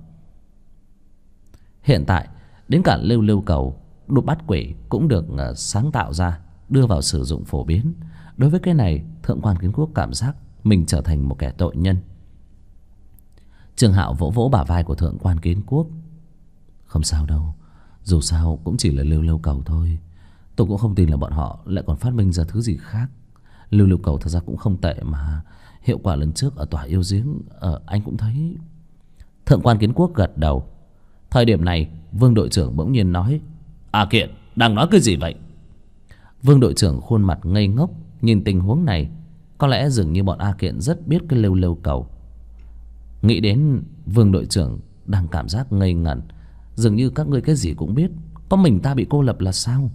Hiện tại đến cả lưu lưu cầu đục bắt quỷ cũng được sáng tạo ra, đưa vào sử dụng phổ biến. Đối với cái này, Thượng quan Kiến Quốc cảm giác mình trở thành một kẻ tội nhân. Trương Hạo vỗ vỗ bả vai của Thượng quan Kiến Quốc. Không sao đâu, dù sao cũng chỉ là lưu lưu cầu thôi. Tôi cũng không tin là bọn họ lại còn phát minh ra thứ gì khác. Lưu lưu cầu thật ra cũng không tệ mà. Hiệu quả lần trước ở tòa yêu giếng anh cũng thấy. Thượng quan Kiến Quốc gật đầu. Thời điểm này Vương đội trưởng bỗng nhiên nói. Kiện, đang nói cái gì vậy? Vương đội trưởng khuôn mặt ngây ngốc nhìn tình huống này. Có lẽ dường như bọn A Kiện rất biết cái lưu lưu cầu. Nghĩ đến Vương đội trưởng đang cảm giác ngây ngẩn. Dường như các ngươi cái gì cũng biết, có mình ta bị cô lập là sao?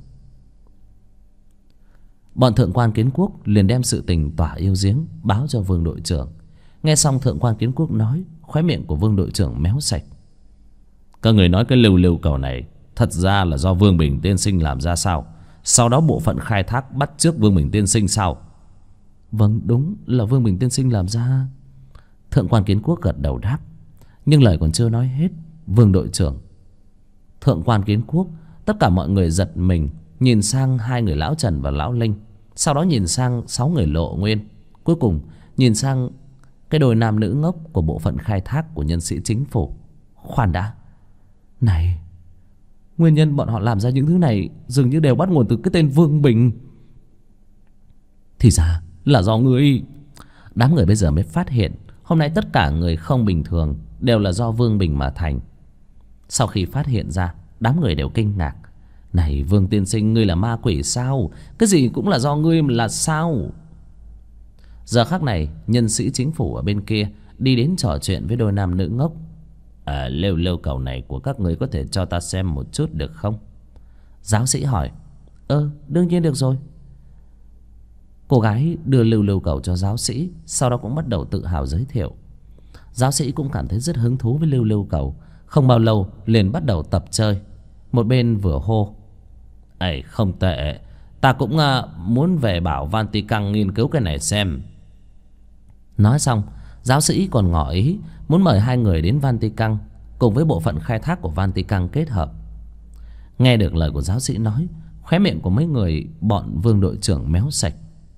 Bọn thượng quan Kiến Quốc liền đem sự tình tỏa yêu giếng báo cho Vương đội trưởng. Nghe xong thượng quan Kiến Quốc nói, khóe miệng của Vương đội trưởng méo sạch. Các người nói cái lưu lưu cầu này thật ra là do Vương Bình tiên sinh làm ra sao? Sau đó bộ phận khai thác bắt chước Vương Bình tiên sinh sao? Vâng, đúng là Vương Bình tiên sinh làm ra. Thượng quan Kiến Quốc gật đầu đáp. Nhưng lời còn chưa nói hết, Vương đội trưởng, thượng quan Kiến Quốc, tất cả mọi người giật mình, nhìn sang hai người lão Trần và lão Linh, sau đó nhìn sang 6 người Lộ Nguyên, cuối cùng nhìn sang cái đôi nam nữ ngốc của bộ phận khai thác của nhân sĩ chính phủ. Khoan đã, này, nguyên nhân bọn họ làm ra những thứ này dường như đều bắt nguồn từ cái tên Vương Bình. Thì ra là do ngươi. Đám người bây giờ mới phát hiện hôm nay tất cả người không bình thường đều là do Vương Bình mà thành. Sau khi phát hiện ra, đám người đều kinh ngạc. Này Vương tiên sinh, ngươi là ma quỷ sao? Cái gì cũng là do ngươi là sao? Giờ khắc này, nhân sĩ chính phủ ở bên kia đi đến trò chuyện với đôi nam nữ ngốc. Lưu lưu cầu này của các người có thể cho ta xem một chút được không? Giáo sĩ hỏi. Đương nhiên được rồi. Cô gái đưa lưu lưu cầu cho giáo sĩ, sau đó cũng bắt đầu tự hào giới thiệu. Giáo sĩ cũng cảm thấy rất hứng thú với lưu lưu cầu. Không bao lâu liền bắt đầu tập chơi. Một bên vừa hô: không tệ, ta cũng muốn về bảo Vatican nghiên cứu cái này xem. Nói xong, giáo sĩ còn ngỏ ý muốn mời hai người đến Vatican cùng với bộ phận khai thác của Vatican kết hợp. Nghe được lời của giáo sĩ nói, khóe miệng của mấy người bọn Vương đội trưởng méo sạch.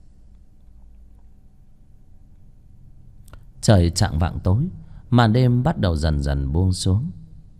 Trời chạng vạng tối, màn đêm bắt đầu dần dần buông xuống.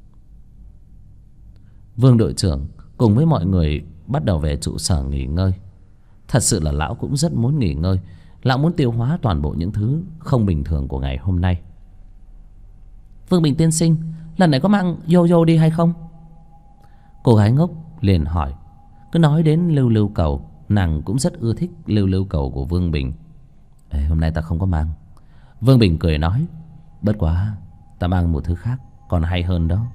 Vương đội trưởng cùng với mọi người bắt đầu về trụ sở nghỉ ngơi. Thật sự là lão cũng rất muốn nghỉ ngơi. Lão muốn tiêu hóa toàn bộ những thứ không bình thường của ngày hôm nay. Vương Bình tiên sinh, lần này có mang yo-yo đi hay không? Cô gái ngốc liền hỏi. Cứ nói đến lưu lưu cầu, nàng cũng rất ưa thích lưu lưu cầu của Vương Bình. Hôm nay ta không có mang. Vương Bình cười nói. Bất quá ta mang một thứ khác còn hay hơn đó.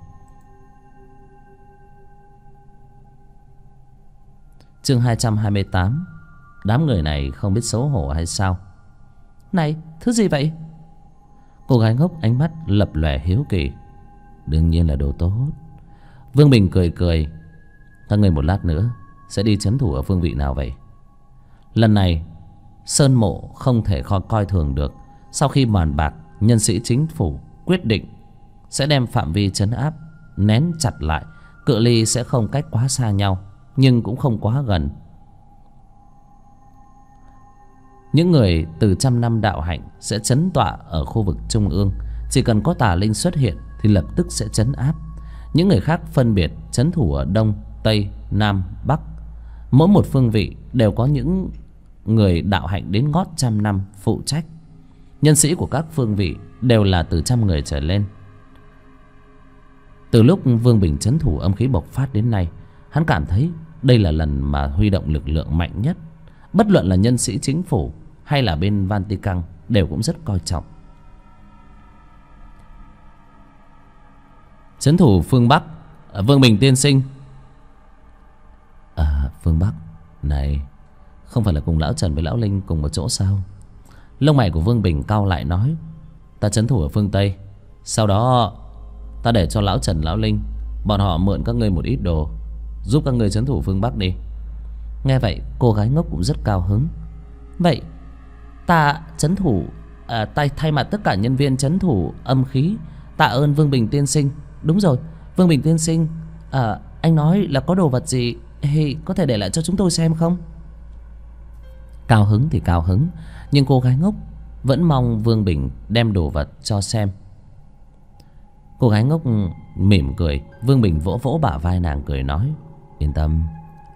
Chương 228. Đám người này không biết xấu hổ hay sao? Này, thứ gì vậy? Cô gái ngốc ánh mắt lập lòe hiếu kỳ. Đương nhiên là đồ tốt. Vương Bình cười cười. Các người một lát nữa sẽ đi trấn thủ ở phương vị nào vậy? Lần này Sơn Mộ không thể coi thường được. Sau khi bàn bạc, nhân sĩ chính phủ quyết định sẽ đem phạm vi trấn áp nén chặt lại. Cự ly sẽ không cách quá xa nhau, nhưng cũng không quá gần. Những người từ trăm năm đạo hạnh sẽ trấn tọa ở khu vực trung ương. Chỉ cần có tà linh xuất hiện thì lập tức sẽ trấn áp. Những người khác phân biệt trấn thủ ở Đông, Tây, Nam, Bắc. Mỗi một phương vị đều có những người đạo hạnh đến ngót trăm năm phụ trách. Nhân sĩ của các phương vị đều là từ 100 người trở lên. Từ lúc Vương Bình trấn thủ âm khí bộc phát đến nay, hắn cảm thấy đây là lần mà huy động lực lượng mạnh nhất. Bất luận là nhân sĩ chính phủ hay là bên Vatican đều cũng rất coi trọng. Trấn thủ phương Bắc, Vương Bình tiên sinh. Phương Bắc này không phải là cùng lão Trần với lão Linh cùng một chỗ sao? Lông mày của Vương Bình cau lại nói. Ta trấn thủ ở phương Tây. Sau đó ta để cho lão Trần lão Linh bọn họ mượn các ngươi một ít đồ, giúp các ngươi trấn thủ phương Bắc đi. Nghe vậy cô gái ngốc cũng rất cao hứng. Vậy ta trấn thủ thay mặt tất cả nhân viên trấn thủ âm khí tạ ơn Vương Bình tiên sinh. Đúng rồi, Vương Bình tiên sinh, anh nói là có đồ vật gì có thể để lại cho chúng tôi xem không? Cao hứng thì cao hứng, nhưng cô gái ngốc vẫn mong Vương Bình đem đồ vật cho xem. Cô gái ngốc mỉm cười. Vương Bình vỗ vỗ bả vai nàng cười nói. Yên tâm,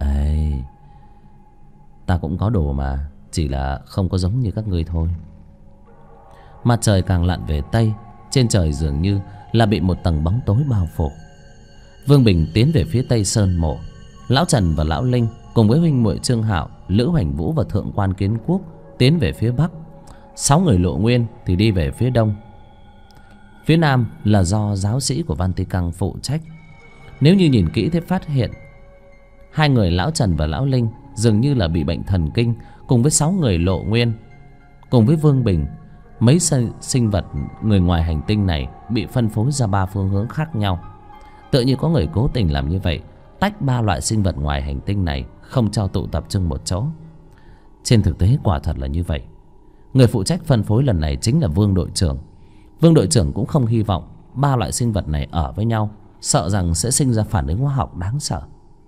ta cũng có đồ mà, chỉ là không có giống như các ngươi thôi. Mặt trời càng lặn về Tây, trên trời dường như là bị một tầng bóng tối bao phủ. Vương Bình tiến về phía Tây Sơn Mộ. Lão Trần và lão Linh cùng với huynh muội Trương Hạo, Lữ Hoành Vũ và Thượng quan Kiến Quốc tiến về phía bắc. 6 người Lộ Nguyên thì đi về phía đông. Phía nam là do giáo sĩ của Văn Tý Căng phụ trách. Nếu như nhìn kỹ thì phát hiện 2 người Lão Trần và Lão Linh dường như là bị bệnh thần kinh, cùng với 6 người Lộ Nguyên, cùng với Vương Bình. Mấy sinh vật người ngoài hành tinh này bị phân phối ra 3 phương hướng khác nhau. Tựa như có người cố tình làm như vậy, tách 3 loại sinh vật ngoài hành tinh này, không cho tụ tập trung một chỗ. Trên thực tế quả thật là như vậy. Người phụ trách phân phối lần này chính là Vương đội trưởng. Vương đội trưởng cũng không hy vọng 3 loại sinh vật này ở với nhau, sợ rằng sẽ sinh ra phản ứng hóa học đáng sợ.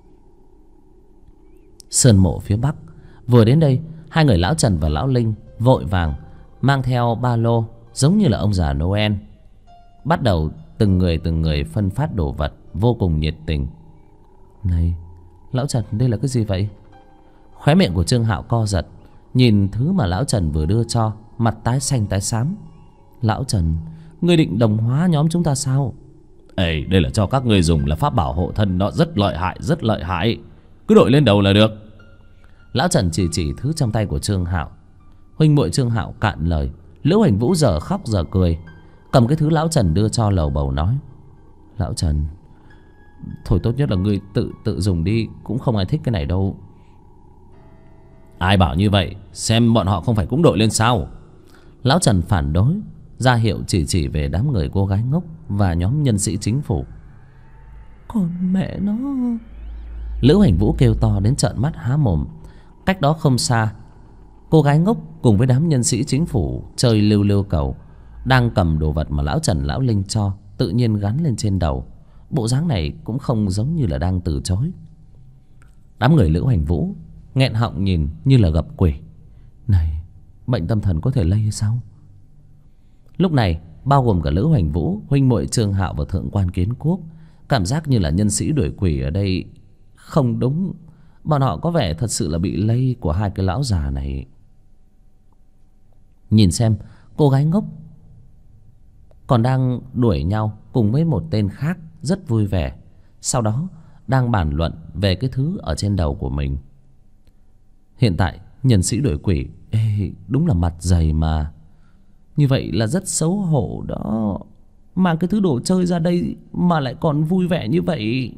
Sơn mộ phía bắc. Vừa đến đây, 2 người Lão Trần và Lão Linh vội vàng mang theo ba lô giống như là ông già Noel, bắt đầu từng người phân phát đồ vật, vô cùng nhiệt tình. Này Lão Trần, đây là cái gì vậy? Khóe miệng của Trương Hạo co giật, nhìn thứ mà Lão Trần vừa đưa cho, mặt tái xanh tái xám. Lão Trần, ngươi định đồng hóa nhóm chúng ta sao? Ê, đây là cho các ngươi dùng, là pháp bảo hộ thân, nó rất lợi hại, rất lợi hại. Cứ đội lên đầu là được. Lão Trần chỉ thứ trong tay của Trương Hạo. Huynh muội Trương Hạo cạn lời. Lữ Hoành Vũ giờ khóc giờ cười, cầm cái thứ Lão Trần đưa cho lầu bầu nói: Lão Trần, thôi tốt nhất là ngươi tự dùng đi, cũng không ai thích cái này đâu. Ai bảo như vậy? Xem bọn họ không phải cũng đội lên sao? Lão Trần phản đối, ra hiệu chỉ về đám người cô gái ngốc và nhóm nhân sĩ chính phủ. Còn mẹ nó! Lữ Hoành Vũ kêu to đến trợn mắt há mồm. Cách đó không xa, cô gái ngốc cùng với đám nhân sĩ chính phủ chơi lưu lưu cầu, đang cầm đồ vật mà Lão Trần Lão Linh cho, tự nhiên gắn lên trên đầu. Bộ dáng này cũng không giống như là đang từ chối. Đám người Lữ Hoành Vũ nghẹn họng nhìn như là gặp quỷ. Này, bệnh tâm thần có thể lây hay sao? Lúc này bao gồm cả Lữ Hoành Vũ, huynh muội Trương Hạo và Thượng quan Kiến Quốc cảm giác như là nhân sĩ đuổi quỷ ở đây không đúng. Bọn họ có vẻ thật sự là bị lây của 2 cái lão già này. Nhìn xem, cô gái ngốc còn đang đuổi nhau cùng với một tên khác rất vui vẻ, sau đó đang bàn luận về cái thứ ở trên đầu của mình. Hiện tại nhân sĩ đuổi quỷ, ê, đúng là mặt dày mà. Như vậy là rất xấu hổ đó. Mang cái thứ đồ chơi ra đây mà lại còn vui vẻ như vậy.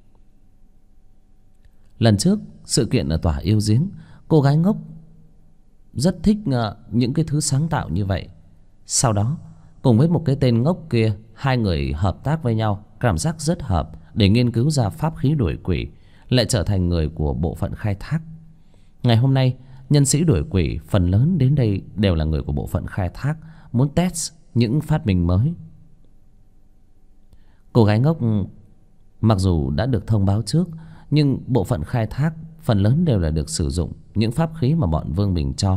Lần trước sự kiện ở tòa yêu giếng, cô gái ngốc rất thích những cái thứ sáng tạo như vậy. Sau đó cùng với một cái tên ngốc kia, 2 người hợp tác với nhau, cảm giác rất hợp để nghiên cứu ra pháp khí đuổi quỷ, lại trở thành người của bộ phận khai thác. Ngày hôm nay, nhân sĩ đuổi quỷ phần lớn đến đây đều là người của bộ phận khai thác, muốn test những phát minh mới. Cô gái ngốc mặc dù đã được thông báo trước, nhưng bộ phận khai thác phần lớn đều là được sử dụng những pháp khí mà bọn Vương Bình cho.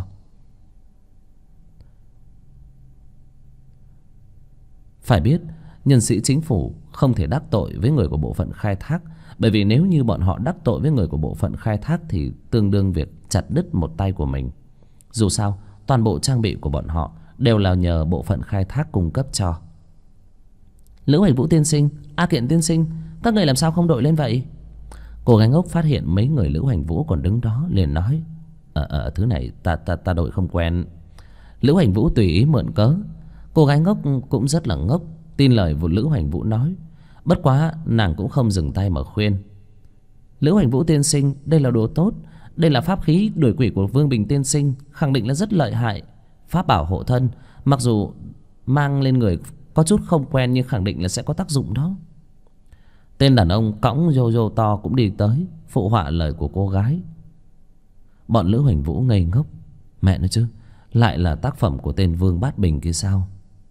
Phải biết, nhân sĩ chính phủ không thể đắc tội với người của bộ phận khai thác, bởi vì nếu như bọn họ đắc tội với người của bộ phận khai thác thì tương đương việc chặt đứt một tay của mình. Dù sao, toàn bộ trang bị của bọn họ đều là nhờ bộ phận khai thác cung cấp cho. Lữ Hoành Vũ tiên sinh, A Kiện tiên sinh, các người làm sao không đội lên vậy? Cô gái ngốc phát hiện mấy người Lữ Hoành Vũ còn đứng đó, liền nói: thứ này ta đội không quen. Lữ Hoành Vũ tùy ý mượn cớ. Cô gái ngốc cũng rất là ngốc, tin lời Lữ Hoành Vũ nói. Bất quá nàng cũng không dừng tay mà khuyên: Lữ Hoành Vũ tiên sinh, đây là đồ tốt. Đây là pháp khí đuổi quỷ của Vương Bình tiên sinh, khẳng định là rất lợi hại. Pháp bảo hộ thân, mặc dù mang lên người có chút không quen, nhưng khẳng định là sẽ có tác dụng đó. Tên đàn ông cõng Jojo to cũng đi tới, phụ họa lời của cô gái. Bọn Lữ Hoành Vũ ngây ngốc. Mẹ nói chứ, lại là tác phẩm của tên Vương Bát Bình kia sao?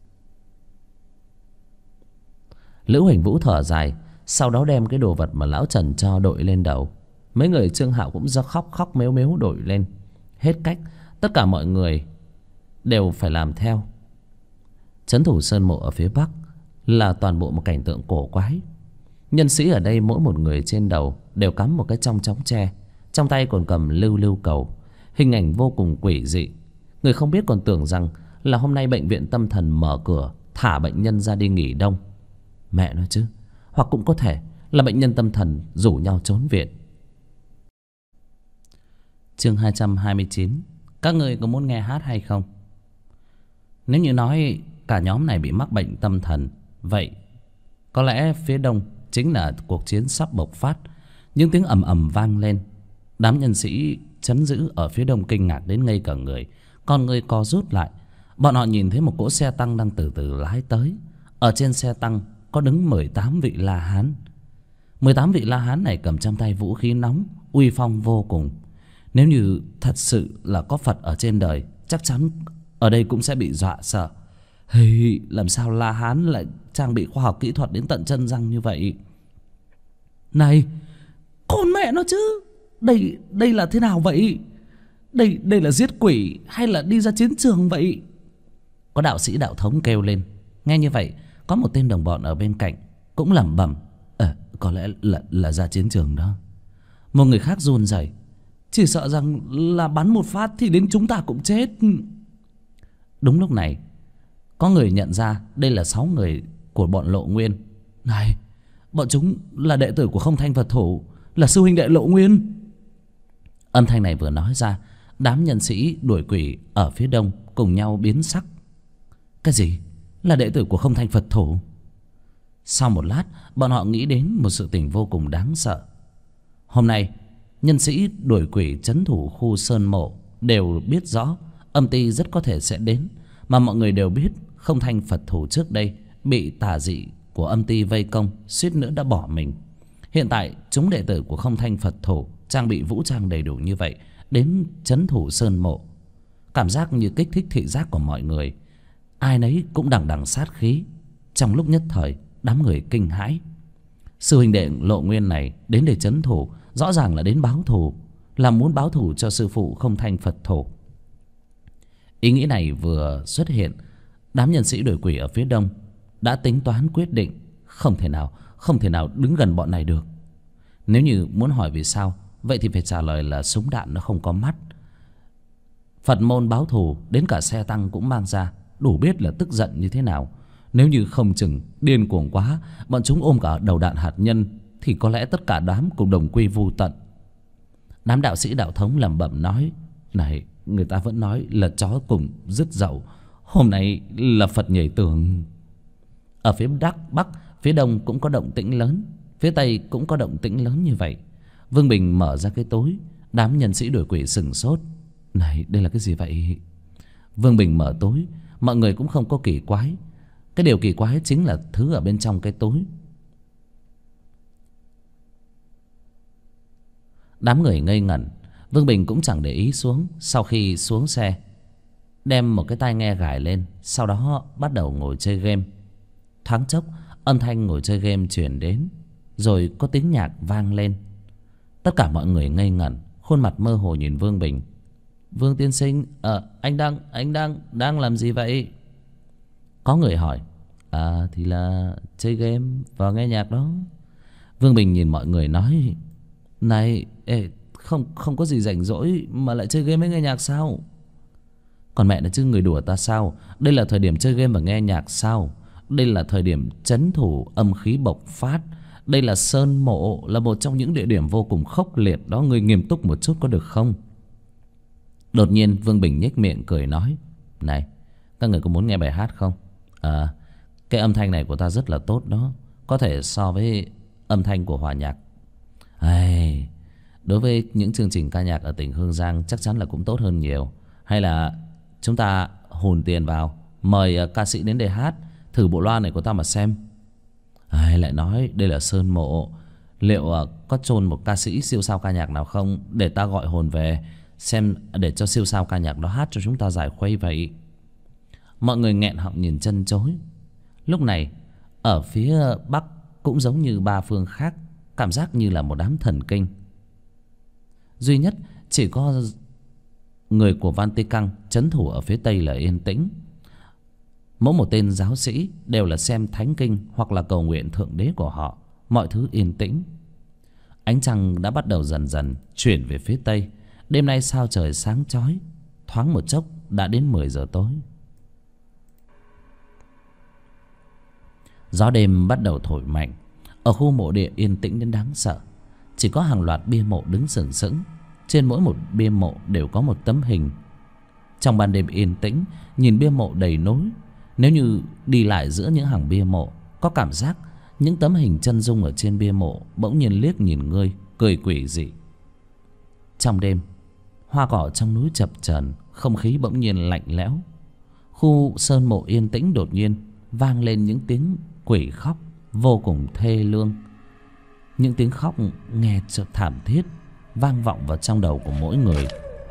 Lữ Hoành Vũ thở dài, sau đó đem cái đồ vật mà Lão Trần cho đội lên đầu. Mấy người Trương Hạo cũng ra khóc mếu mếu đội lên. Hết cách, tất cả mọi người đều phải làm theo. Trấn thủ sơn mộ ở phía bắc là toàn bộ một cảnh tượng cổ quái. Nhân sĩ ở đây mỗi một người trên đầu đều cắm một cái trong chóng tre, trong tay còn cầm lưu lưu cầu, hình ảnh vô cùng quỷ dị. Người không biết còn tưởng rằng là hôm nay bệnh viện tâm thần mở cửa thả bệnh nhân ra đi nghỉ đông. Mẹ nói chứ, hoặc cũng có thể là bệnh nhân tâm thần rủ nhau trốn viện. Chương 229. Các người có muốn nghe hát hay không? Nếu như nói cả nhóm này bị mắc bệnh tâm thần, vậy có lẽ phía đông chính là cuộc chiến sắp bộc phát. Những tiếng ầm ầm vang lên. Đám nhân sĩ trấn giữ ở phía đông kinh ngạc đến ngây cả người, con người co rút lại. Bọn họ nhìn thấy một cỗ xe tăng đang từ từ lái tới. Ở trên xe tăng có đứng 18 vị La Hán. 18 vị La Hán này cầm trong tay vũ khí nóng, uy phong vô cùng. Nếu như thật sự là có Phật ở trên đời, chắc chắn ở đây cũng sẽ bị dọa sợ. Hey, làm sao La Hán lại trang bị khoa học kỹ thuật đến tận chân răng như vậy? Này, con mẹ nó chứ, đây là thế nào vậy? Đây là giết quỷ hay là đi ra chiến trường vậy? Có đạo sĩ đạo thống kêu lên. Nghe như vậy, có một tên đồng bọn ở bên cạnh cũng lẩm bẩm, có lẽ là ra chiến trường đó. Một người khác run rẩy, chỉ sợ rằng là bắn một phát thì đến chúng ta cũng chết. Đúng lúc này, có người nhận ra đây là 6 người của bọn Lộ Nguyên. Này, bọn chúng là đệ tử của Không Thanh Phật Thủ, là sư huynh đệ Lộ Nguyên. Âm thanh này vừa nói ra, đám nhân sĩ đuổi quỷ ở phía đông cùng nhau biến sắc. Cái gì? Là đệ tử của Không Thanh Phật Thủ? Sau một lát, bọn họ nghĩ đến một sự tình vô cùng đáng sợ. Hôm nay, nhân sĩ đuổi quỷ trấn thủ khu Sơn Mộ đều biết rõ âm ty rất có thể sẽ đến. Mà mọi người đều biết Không Thanh Phật Thủ trước đây bị tà dị của âm ty vây công, suýt nữa đã bỏ mình. Hiện tại chúng đệ tử của Không Thanh Phật Thủ trang bị vũ trang đầy đủ như vậy đến trấn thủ Sơn Mộ, cảm giác như kích thích thị giác của mọi người. Ai nấy cũng đằng đằng sát khí. Trong lúc nhất thời, đám người kinh hãi. Sư huynh đệ Lộ Nguyên này đến để trấn thủ, rõ ràng là đến báo thù, là muốn báo thù cho sư phụ Không Thanh Phật Thủ. Ý nghĩ này vừa xuất hiện, đám nhân sĩ đuổi quỷ ở phía đông đã tính toán quyết định, không thể nào đứng gần bọn này được. Nếu như muốn hỏi vì sao, vậy thì phải trả lời là súng đạn nó không có mắt. Phật môn báo thù đến cả xe tăng cũng mang ra, đủ biết là tức giận như thế nào. Nếu như không chừng điên cuồng quá, bọn chúng ôm cả đầu đạn hạt nhân, thì có lẽ tất cả đám cùng đồng quy vu tận. Đám đạo sĩ đạo thống lẩm bẩm nói, này, người ta vẫn nói là chó cùng rứt dậu, hôm nay là Phật nhảy tường. Ở phía Bắc, phía đông cũng có động tĩnh lớn, phía tây cũng có động tĩnh lớn như vậy. Vương Bình mở ra cái túi, đám nhân sĩ đuổi quỷ sửng sốt. Này, đây là cái gì vậy? Vương Bình mở túi, mọi người cũng không có kỳ quái. Cái điều kỳ quái chính là thứ ở bên trong cái túi. Đám người ngây ngẩn. Vương Bình cũng chẳng để ý xuống. Sau khi xuống xe, đem một cái tai nghe gài lên, sau đó bắt đầu ngồi chơi game. Thoáng chốc, âm thanh ngồi chơi game truyền đến, rồi có tiếng nhạc vang lên. Tất cả mọi người ngây ngẩn, khuôn mặt mơ hồ nhìn Vương Bình. Vương tiên sinh, anh đang làm gì vậy? Có người hỏi. Thì là chơi game và nghe nhạc đó. Vương Bình nhìn mọi người nói, này, không có gì rảnh rỗi mà lại chơi game với nghe nhạc sao? Còn mẹ nó chứ, người đùa ta sao? Đây là thời điểm chơi game và nghe nhạc sao? Đây là thời điểm trấn thủ âm khí bộc phát. Đây là Sơn Mộ, là một trong những địa điểm vô cùng khốc liệt đó. Người nghiêm túc một chút có được không? Đột nhiên Vương Bình nhếch miệng cười nói, này, các người có muốn nghe bài hát không? Cái âm thanh này của ta rất là tốt đó, có thể so với âm thanh của hòa nhạc. Đối với những chương trình ca nhạc ở tỉnh Hương Giang chắc chắn là cũng tốt hơn nhiều. Hay là chúng ta hùn tiền vào, mời ca sĩ đến để hát, thử bộ loa này của ta mà xem. Lại nói đây là Sơn Mộ, liệu có chôn một ca sĩ siêu sao ca nhạc nào không, để ta gọi hồn về xem, để cho siêu sao ca nhạc đó hát cho chúng ta giải khuây vậy. Mọi người nghẹn họng nhìn chân chối. Lúc này ở phía Bắc cũng giống như ba phương khác, cảm giác như là một đám thần kinh. Duy nhất chỉ có người của Vatican trấn thủ ở phía Tây là yên tĩnh. Mỗi một tên giáo sĩ đều là xem thánh kinh hoặc là cầu nguyện thượng đế của họ. Mọi thứ yên tĩnh. Ánh trăng đã bắt đầu dần dần chuyển về phía Tây. Đêm nay sao trời sáng chói. Thoáng một chốc đã đến 10 giờ tối. Gió đêm bắt đầu thổi mạnh. Ở khu mộ địa yên tĩnh đến đáng sợ. Chỉ có hàng loạt bia mộ đứng sừng sững. Trên mỗi một bia mộ đều có một tấm hình. Trong ban đêm yên tĩnh, nhìn bia mộ đầy nối, nếu như đi lại giữa những hàng bia mộ, có cảm giác những tấm hình chân dung ở trên bia mộ bỗng nhiên liếc nhìn ngươi, cười quỷ dị. Trong đêm, hoa cỏ trong núi chập chờn, không khí bỗng nhiên lạnh lẽo. Khu sơn mộ yên tĩnh đột nhiên vang lên những tiếng quỷ khóc vô cùng thê lương. Những tiếng khóc nghe chợt thảm thiết vang vọng vào trong đầu của mỗi người.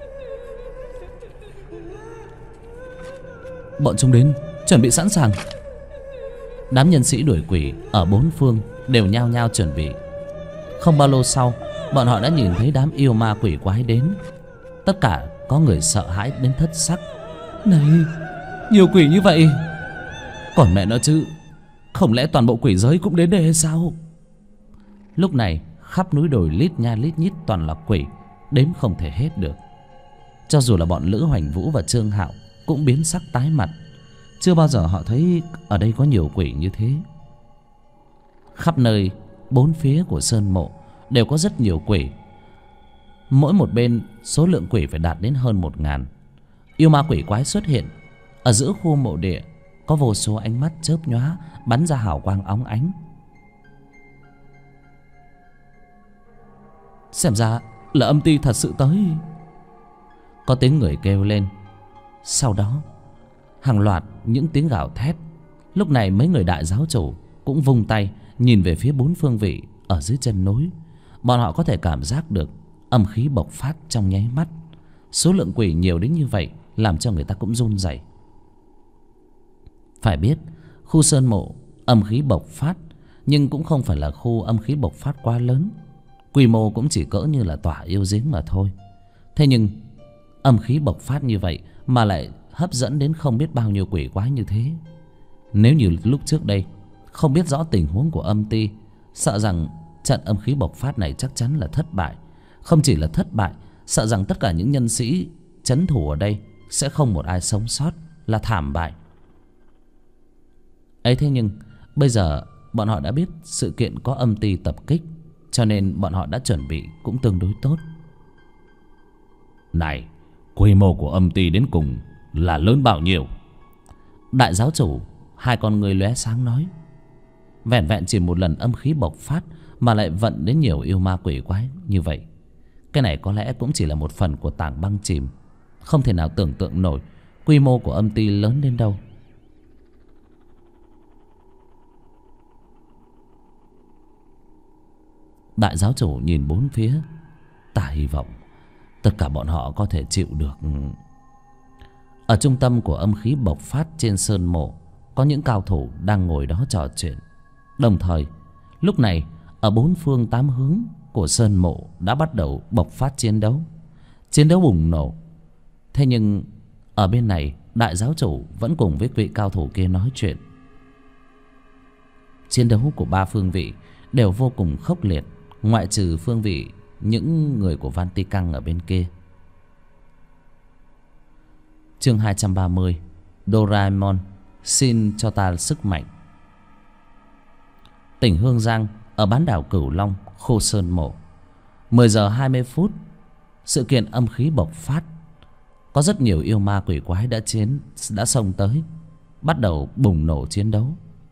Bọn chúng đến, chuẩn bị sẵn sàng. Đám nhân sĩ đuổi quỷ ở bốn phương đều nhao nhao chuẩn bị. Không bao lâu sau, bọn họ đã nhìn thấy đám yêu ma quỷ quái đến. Tất cả có người sợ hãi đến thất sắc. Này, nhiều quỷ như vậy, còn mẹ nó chứ, không lẽ toàn bộ quỷ giới cũng đến đây hay sao? Lúc này khắp núi đồi lít nha lít nhít toàn là quỷ, đếm không thể hết được. Cho dù là bọn Lữ Hoành Vũ và Trương Hạo cũng biến sắc tái mặt. Chưa bao giờ họ thấy ở đây có nhiều quỷ như thế. Khắp nơi bốn phía của sơn mộ đều có rất nhiều quỷ. Mỗi một bên số lượng quỷ phải đạt đến hơn 1000. Yêu ma quỷ quái xuất hiện. Ở giữa khu mộ địa có vô số ánh mắt chớp nhoá bắn ra hào quang óng ánh. Xem ra là âm ty thật sự tới, có tiếng người kêu lên. Sau đó hàng loạt những tiếng gào thét. Lúc này mấy người đại giáo chủ cũng vung tay nhìn về phía bốn phương vị ở dưới chân núi. Bọn họ có thể cảm giác được âm khí bộc phát trong nháy mắt. Số lượng quỷ nhiều đến như vậy làm cho người ta cũng run rẩy. Phải biết khu sơn mộ âm khí bộc phát, nhưng cũng không phải là khu âm khí bộc phát quá lớn. Quy mô cũng chỉ cỡ như là tỏa yêu giếng mà thôi. Thế nhưng âm khí bộc phát như vậy mà lại hấp dẫn đến không biết bao nhiêu quỷ quái như thế. Nếu như lúc trước đây không biết rõ tình huống của âm ty, sợ rằng trận âm khí bộc phát này chắc chắn là thất bại. Không chỉ là thất bại, sợ rằng tất cả những nhân sĩ trấn thủ ở đây sẽ không một ai sống sót, là thảm bại. Ấy thế nhưng bây giờ bọn họ đã biết sự kiện có âm ty tập kích, cho nên bọn họ đã chuẩn bị cũng tương đối tốt. Này, quy mô của âm ty đến cùng là lớn bao nhiêu? Đại giáo chủ hai con người lóe sáng nói. Vẻn vẹn chỉ một lần âm khí bộc phát mà lại vận đến nhiều yêu ma quỷ quái như vậy, cái này có lẽ cũng chỉ là một phần của tảng băng chìm. Không thể nào tưởng tượng nổi quy mô của âm ty lớn đến đâu. Đại giáo chủ nhìn bốn phía. Ta hy vọng tất cả bọn họ có thể chịu được. Ở trung tâm của âm khí bộc phát trên sơn mộ có những cao thủ đang ngồi đó trò chuyện. Đồng thời lúc này ở bốn phương tám hướng của sơn mộ đã bắt đầu bộc phát chiến đấu. Chiến đấu bùng nổ. Thế nhưng ở bên này đại giáo chủ vẫn cùng với vị cao thủ kia nói chuyện. Chiến đấu của ba phương vị đều vô cùng khốc liệt, ngoại trừ phương vị những người của Vatican ở bên kia. Chương 230. Doraemon xin cho ta sức mạnh. Tỉnh Hương Giang ở bán đảo Cửu Long, khu sơn mộ. 10 giờ 20 phút, sự kiện âm khí bộc phát. Có rất nhiều yêu ma quỷ quái đã xông tới, bắt đầu bùng nổ chiến đấu.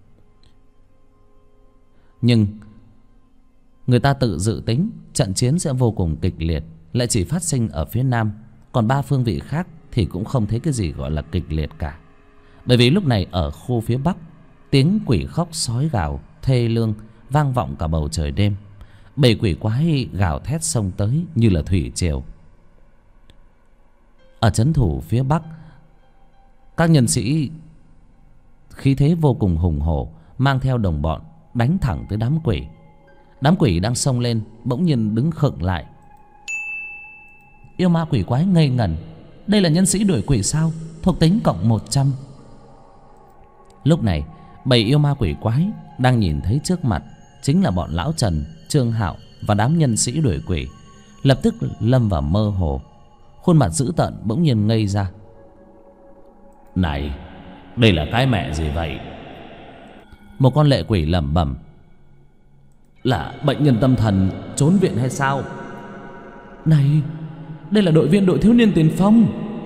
Nhưng người ta tự dự tính trận chiến sẽ vô cùng kịch liệt, lại chỉ phát sinh ở phía nam. Còn ba phương vị khác thì cũng không thấy cái gì gọi là kịch liệt cả. Bởi vì lúc này ở khu phía bắc, tiếng quỷ khóc sói gào thê lương vang vọng cả bầu trời đêm. Bầy quỷ quái gào thét xông tới như là thủy triều. Ở trấn thủ phía bắc, các nhân sĩ khí thế vô cùng hùng hổ, mang theo đồng bọn đánh thẳng tới đám quỷ. Đám quỷ đang xông lên bỗng nhiên đứng khựng lại. Yêu ma quỷ quái ngây ngẩn. Đây là nhân sĩ đuổi quỷ sao? Thuộc tính cộng 100. Lúc này bầy yêu ma quỷ quái đang nhìn thấy trước mặt chính là bọn lão Trần, Trương Hạo và đám nhân sĩ đuổi quỷ, lập tức lâm vào mơ hồ. Khuôn mặt dữ tợn bỗng nhiên ngây ra. Này, đây là cái mẹ gì vậy? Một con lệ quỷ lẩm bẩm. Là bệnh nhân tâm thần trốn viện hay sao? Này, đây là đội viên đội thiếu niên tiền phong.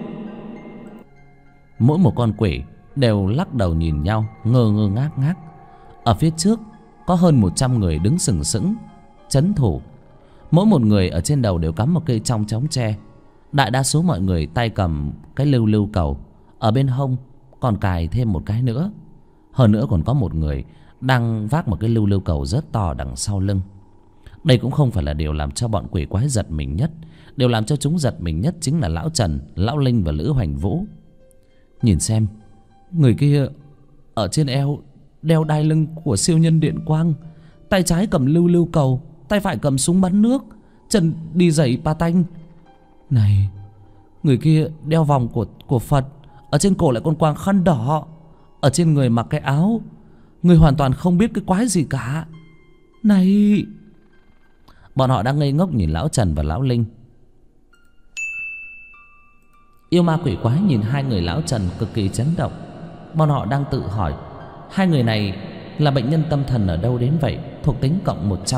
Mỗi một con quỷ đều lắc đầu nhìn nhau, ngơ ngơ ngác ngác. Ở phía trước có hơn 100 người đứng sừng sững trấn thủ. Mỗi một người ở trên đầu đều cắm một cây chong chóng tre. Đại đa số mọi người tay cầm cái lưu lưu cầu, ở bên hông còn cài thêm một cái nữa. Hơn nữa còn có một người đang vác một cái lưu lưu cầu rất to đằng sau lưng. Đây cũng không phải là điều làm cho bọn quỷ quái giật mình nhất. Điều làm cho chúng giật mình nhất chính là Lão Trần, Lão Linh và Lữ Hoành Vũ. Nhìn xem, người kia ở trên eo đeo đai lưng của siêu nhân điện quang, tay trái cầm lưu lưu cầu, tay phải cầm súng bắn nước, chân đi giày pa tanh. Này, người kia đeo vòng của Phật, ở trên cổ lại còn quàng khăn đỏ, ở trên người mặc cái áo. Người hoàn toàn không biết cái quái gì cả. Này! Bọn họ đang ngây ngốc nhìn Lão Trần và Lão Linh. Yêu ma quỷ quái nhìn hai người Lão Trần cực kỳ chấn động. Bọn họ đang tự hỏi, hai người này là bệnh nhân tâm thần ở đâu đến vậy, thuộc tính cộng 100.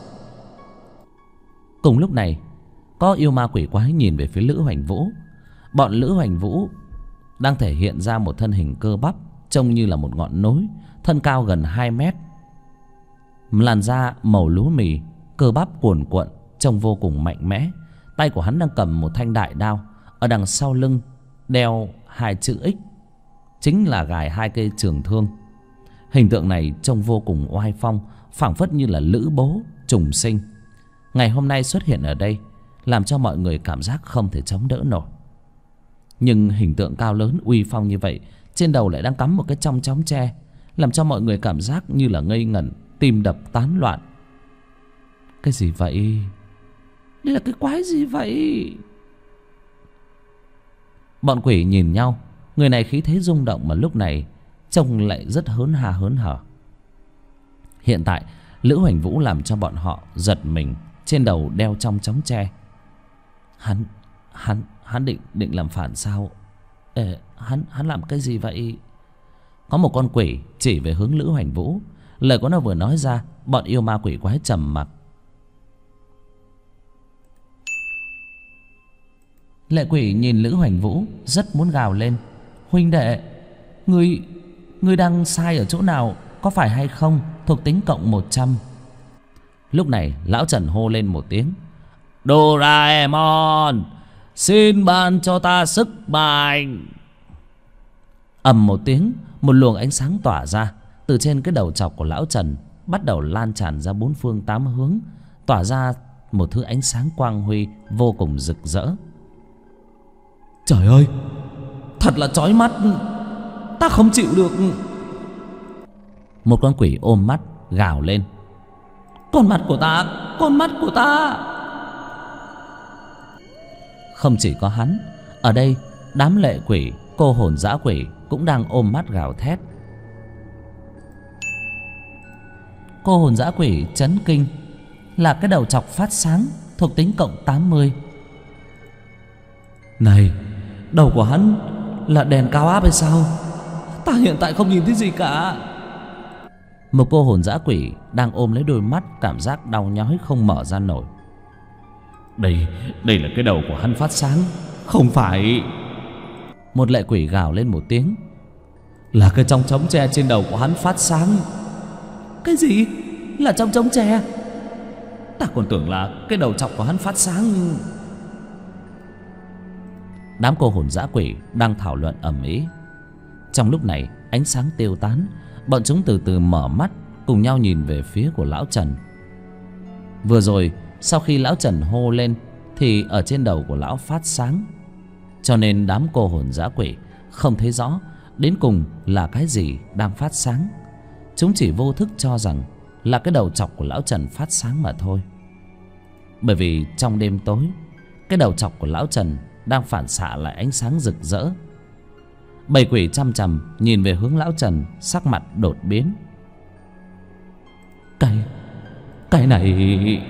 Cùng lúc này, có yêu ma quỷ quái nhìn về phía Lữ Hoành Vũ. Bọn Lữ Hoành Vũ đang thể hiện ra một thân hình cơ bắp, trông như là một ngọn núi, thân cao gần 2 mét, làn da màu lúa mì, cơ bắp cuồn cuộn, trông vô cùng mạnh mẽ. Tay của hắn đang cầm một thanh đại đao, ở đằng sau lưng đeo 2 chữ X, chính là gài 2 cây trường thương. Hình tượng này trông vô cùng oai phong, phảng phất như là lữ bố trùng sinh. Ngày hôm nay xuất hiện ở đây làm cho mọi người cảm giác không thể chống đỡ nổi. Nhưng hình tượng cao lớn uy phong như vậy, trên đầu lại đang cắm một cái chong chóng tre, làm cho mọi người cảm giác như là ngây ngẩn, tim đập tán loạn. Cái gì vậy? Đây là cái quái gì vậy? Bọn quỷ nhìn nhau, người này khí thế rung động mà lúc này trông lại rất hớn ha hớn hở. Hiện tại Lữ Hoành Vũ làm cho bọn họ giật mình, trên đầu đeo chong chóng tre. Hắn định làm phản sao? Hắn làm cái gì vậy? Có một con quỷ chỉ về hướng Lữ Hoành Vũ. Lời của nó vừa nói ra, bọn yêu ma quỷ quái trầm mặc. Lệ quỷ nhìn Lữ Hoành Vũ rất muốn gào lên. Huynh đệ, ngươi đang sai ở chỗ nào, có phải hay không? Thuộc tính cộng 100. Lúc này Lão Trần hô lên một tiếng: Doraemon, xin ban cho ta sức mạnh. Ầm một tiếng, một luồng ánh sáng tỏa ra từ trên cái đầu chọc của Lão Trần, bắt đầu lan tràn ra 4 phương 8 hướng, tỏa ra một thứ ánh sáng quang huy vô cùng rực rỡ. Trời ơi, thật là chói mắt, ta không chịu được. Một con quỷ ôm mắt gào lên: Con mắt của ta, con mắt của ta. Không chỉ có hắn, ở đây đám lệ quỷ, cô hồn dã quỷ cũng đang ôm mắt gào thét. Cô hồn dã quỷ chấn kinh là cái đầu chọc phát sáng, thuộc tính cộng 80. Này, đầu của hắn là đèn cao áp hay sao? Ta hiện tại không nhìn thấy gì cả. Một cô hồn dã quỷ đang ôm lấy đôi mắt, cảm giác đau nhói không mở ra nổi. Đây là cái đầu của hắn phát sáng, không phải. Một lệ quỷ gào lên một tiếng: Là cái chong chóng tre trên đầu của hắn phát sáng. Cái gì? Là chong chóng tre? Ta còn tưởng là cái đầu chọc của hắn phát sáng. Đám cô hồn dã quỷ đang thảo luận ầm ĩ. Trong lúc này ánh sáng tiêu tán, bọn chúng từ từ mở mắt, cùng nhau nhìn về phía của Lão Trần. Vừa rồi sau khi Lão Trần hô lên thì ở trên đầu của lão phát sáng, cho nên đám cô hồn dã quỷ không thấy rõ đến cùng là cái gì đang phát sáng. Chúng chỉ vô thức cho rằng là cái đầu chọc của Lão Trần phát sáng mà thôi. Bởi vì trong đêm tối, cái đầu chọc của Lão Trần đang phản xạ lại ánh sáng rực rỡ. Bầy quỷ chăm chăm nhìn về hướng Lão Trần, sắc mặt đột biến. Cái này...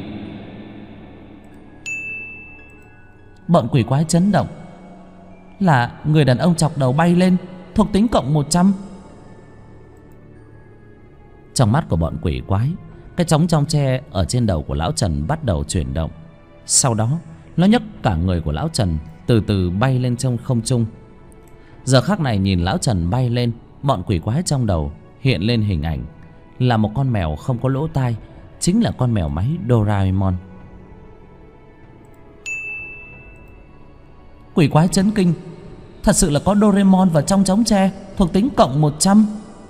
Bọn quỷ quái chấn động. Là người đàn ông chọc đầu bay lên, thuộc tính cộng 100. Trong mắt của bọn quỷ quái, cái chóng trong tre ở trên đầu của Lão Trần bắt đầu chuyển động. Sau đó Nó nhấc cả người của lão Trần từ từ bay lên trong không trung. Giờ khắc này nhìn lão Trần bay lên, bọn quỷ quái trong đầu hiện lên hình ảnh là một con mèo không có lỗ tai, chính là con mèo máy Doraemon. Quỷ quái chấn kinh, thật sự là có Doraemon vào trong chóng tre, thuộc tính cộng 100.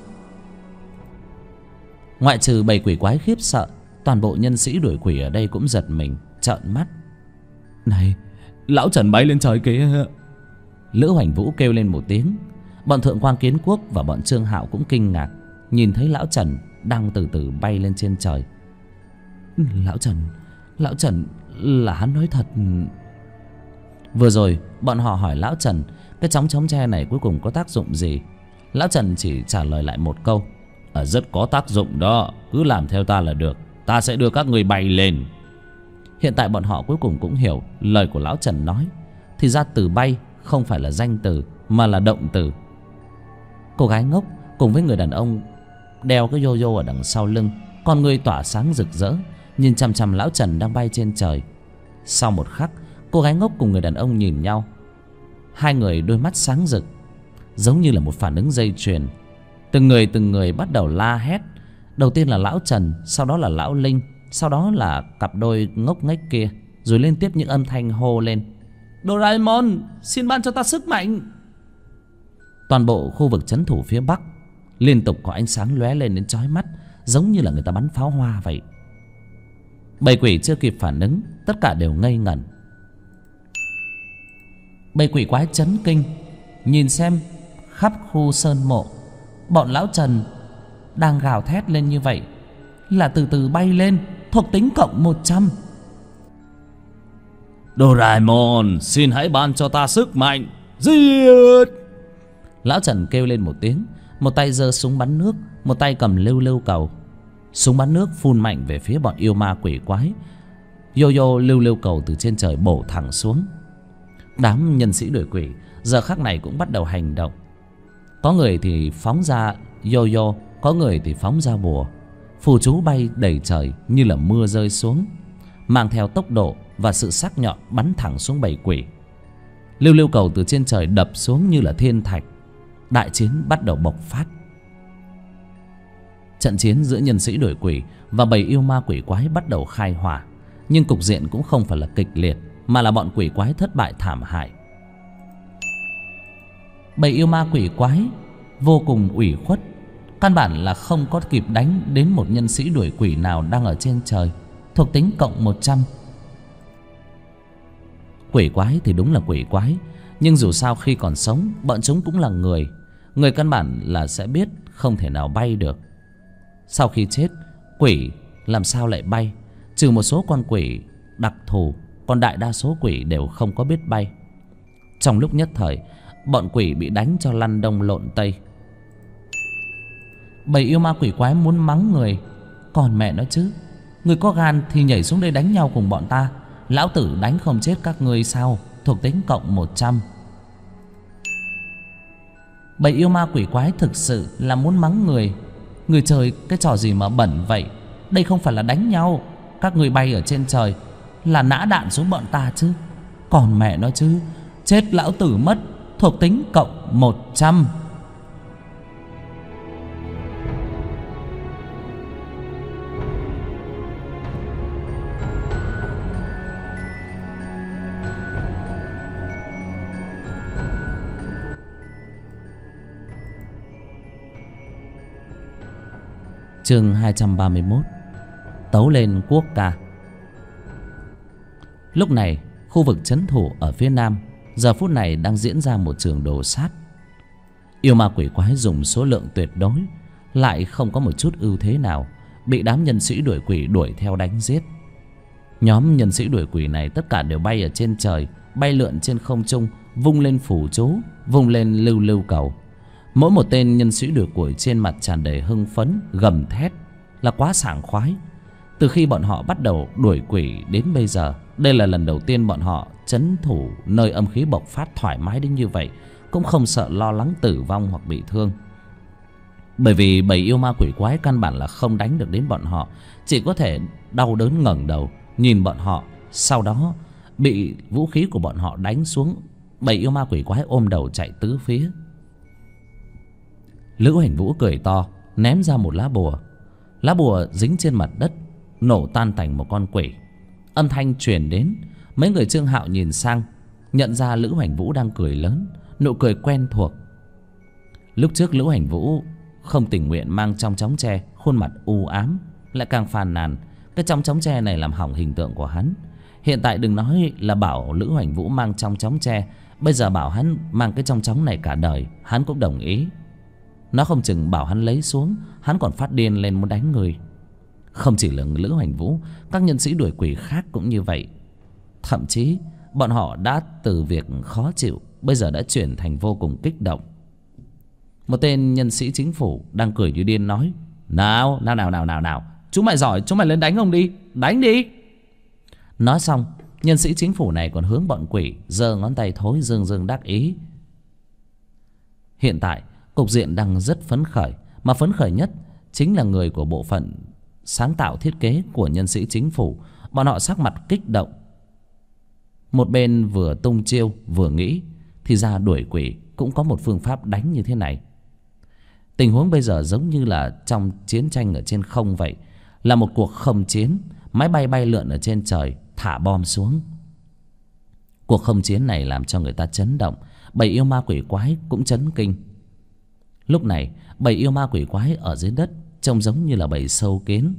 Ngoại trừ bầy quỷ quái khiếp sợ, toàn bộ nhân sĩ đuổi quỷ ở đây cũng giật mình, trợn mắt. Này, lão Trần bay lên trời kìa! Lữ Hoành Vũ kêu lên một tiếng. Bọn Thượng quan Kiến Quốc và bọn Trương Hạo cũng kinh ngạc, nhìn thấy lão Trần đang từ từ bay lên trên trời. Lão Trần là hắn nói thật. Vừa rồi bọn họ hỏi lão Trần cái chóng tre này cuối cùng có tác dụng gì. Lão Trần chỉ trả lời lại một câu: rất có tác dụng đó, cứ làm theo ta là được, ta sẽ đưa các người bay lên. Hiện tại bọn họ cuối cùng cũng hiểu lời của lão Trần nói. Thì ra từ bay không phải là danh từ mà là động từ. Cô gái ngốc cùng với người đàn ông đeo cái yo-yo ở đằng sau lưng, con người tỏa sáng rực rỡ, nhìn chằm chằm lão Trần đang bay trên trời. Sau một khắc, cô gái ngốc cùng người đàn ông nhìn nhau. Hai người đôi mắt sáng rực, giống như là một phản ứng dây chuyền. Từng người bắt đầu la hét. Đầu tiên là lão Trần, sau đó là lão Linh, sau đó là cặp đôi ngốc nghếch kia, rồi liên tiếp những âm thanh hô lên: Doraemon, xin ban cho ta sức mạnh. Toàn bộ khu vực trấn thủ phía bắc liên tục có ánh sáng lóe lên đến chói mắt, giống như là người ta bắn pháo hoa vậy. Bầy quỷ chưa kịp phản ứng, tất cả đều ngây ngẩn. Bầy quỷ quái chấn kinh, nhìn xem khắp khu sơn mộ, bọn lão Trần đang gào thét lên như vậy là từ từ bay lên, thuộc tính cộng 100. Doraemon, xin hãy ban cho ta sức mạnh. Giết! Lão Trần kêu lên một tiếng, một tay giơ súng bắn nước, một tay cầm lưu cầu. Súng bắn nước phun mạnh về phía bọn yêu ma quỷ quái. Yo-yo lưu cầu từ trên trời bổ thẳng xuống. Đám nhân sĩ đuổi quỷ giờ khắc này cũng bắt đầu hành động. Có người thì phóng ra yo-yo, có người thì phóng ra bùa. Phù chú bay đầy trời như là mưa rơi xuống, mang theo tốc độ và sự sắc nhọn bắn thẳng xuống bầy quỷ. Lưu cầu từ trên trời đập xuống như là thiên thạch. Đại chiến bắt đầu bộc phát. Trận chiến giữa nhân sĩ đuổi quỷ và bầy yêu ma quỷ quái bắt đầu khai hỏa. Nhưng cục diện cũng không phải là kịch liệt, mà là bọn quỷ quái thất bại thảm hại. Bầy yêu ma quỷ quái vô cùng ủy khuất, căn bản là không có kịp đánh đến một nhân sĩ đuổi quỷ nào đang ở trên trời, thuộc tính cộng 100. Quỷ quái thì đúng là quỷ quái, nhưng dù sao khi còn sống, bọn chúng cũng là người. Người căn bản là sẽ biết không thể nào bay được. Sau khi chết, quỷ làm sao lại bay? Trừ một số con quỷ đặc thù, còn đại đa số quỷ đều không có biết bay. Trong lúc nhất thời, bọn quỷ bị đánh cho lăn đông lộn tây. Bầy yêu ma quỷ quái muốn mắng người: còn mẹ nó chứ, người có gan thì nhảy xuống đây đánh nhau cùng bọn ta. Lão tử đánh không chết các ngươi sao? Thuộc tính cộng 100. Bầy yêu ma quỷ quái thực sự là muốn mắng người: người trời, cái trò gì mà bẩn vậy? Đây không phải là đánh nhau. Các người bay ở trên trời là nã đạn xuống bọn ta chứ. Còn mẹ nó chứ, chết lão tử mất. Thuộc tính cộng 100. Chương 231. Tấu lên quốc ca. Lúc này, khu vực trấn thủ ở phía nam giờ phút này đang diễn ra một trường đồ sát. Yêu ma quỷ quái dùng số lượng tuyệt đối, lại không có một chút ưu thế nào, bị đám nhân sĩ đuổi quỷ đuổi theo đánh giết. Nhóm nhân sĩ đuổi quỷ này tất cả đều bay ở trên trời, bay lượn trên không trung, vung lên phù chú, vung lên lưu cầu. Mỗi một tên nhân sĩ đuổi quỷ trên mặt tràn đầy hưng phấn, gầm thét là quá sảng khoái. Từ khi bọn họ bắt đầu đuổi quỷ đến bây giờ, đây là lần đầu tiên bọn họ trấn thủ nơi âm khí bộc phát thoải mái đến như vậy, cũng không sợ lo lắng tử vong hoặc bị thương. Bởi vì bầy yêu ma quỷ quái căn bản là không đánh được đến bọn họ, chỉ có thể đau đớn ngẩng đầu nhìn bọn họ, sau đó bị vũ khí của bọn họ đánh xuống. Bầy yêu ma quỷ quái ôm đầu chạy tứ phía. Lữ Hành Vũ cười to, ném ra một lá bùa. Lá bùa dính trên mặt đất, nổ tan thành một con quỷ. Âm thanh truyền đến. Mấy người Trương Hạo nhìn sang, nhận ra Lữ Hành Vũ đang cười lớn, nụ cười quen thuộc. Lúc trước Lữ Hành Vũ không tình nguyện mang trong chóng tre, khuôn mặt u ám, lại càng phàn nàn cái trong chóng tre này làm hỏng hình tượng của hắn. Hiện tại đừng nói là bảo Lữ Hành Vũ mang trong chóng tre, bây giờ bảo hắn mang cái trong chóng này cả đời, hắn cũng đồng ý. Nó không chừng bảo hắn lấy xuống, hắn còn phát điên lên muốn đánh người. Không chỉ là Lữ Hành Vũ, các nhân sĩ đuổi quỷ khác cũng như vậy. Thậm chí bọn họ đã từ việc khó chịu bây giờ đã chuyển thành vô cùng kích động. Một tên nhân sĩ chính phủ đang cười như điên nói: Nào, chúng mày giỏi, chúng mày lên đánh ông đi, đánh đi. Nói xong, nhân sĩ chính phủ này còn hướng bọn quỷ giơ ngón tay thối dương dương đắc ý. Hiện tại cục diện đang rất phấn khởi, mà phấn khởi nhất chính là người của bộ phận sáng tạo thiết kế của nhân sĩ chính phủ. Bọn họ sắc mặt kích động. Một bên vừa tung chiêu vừa nghĩ, thì ra đuổi quỷ cũng có một phương pháp đánh như thế này. Tình huống bây giờ giống như là trong chiến tranh ở trên không vậy, là một cuộc không chiến. Máy bay bay lượn ở trên trời, thả bom xuống. Cuộc không chiến này làm cho người ta chấn động. Bầy yêu ma quỷ quái cũng chấn kinh. Lúc này bầy yêu ma quỷ quái ở dưới đất trông giống như là bầy sâu kiến.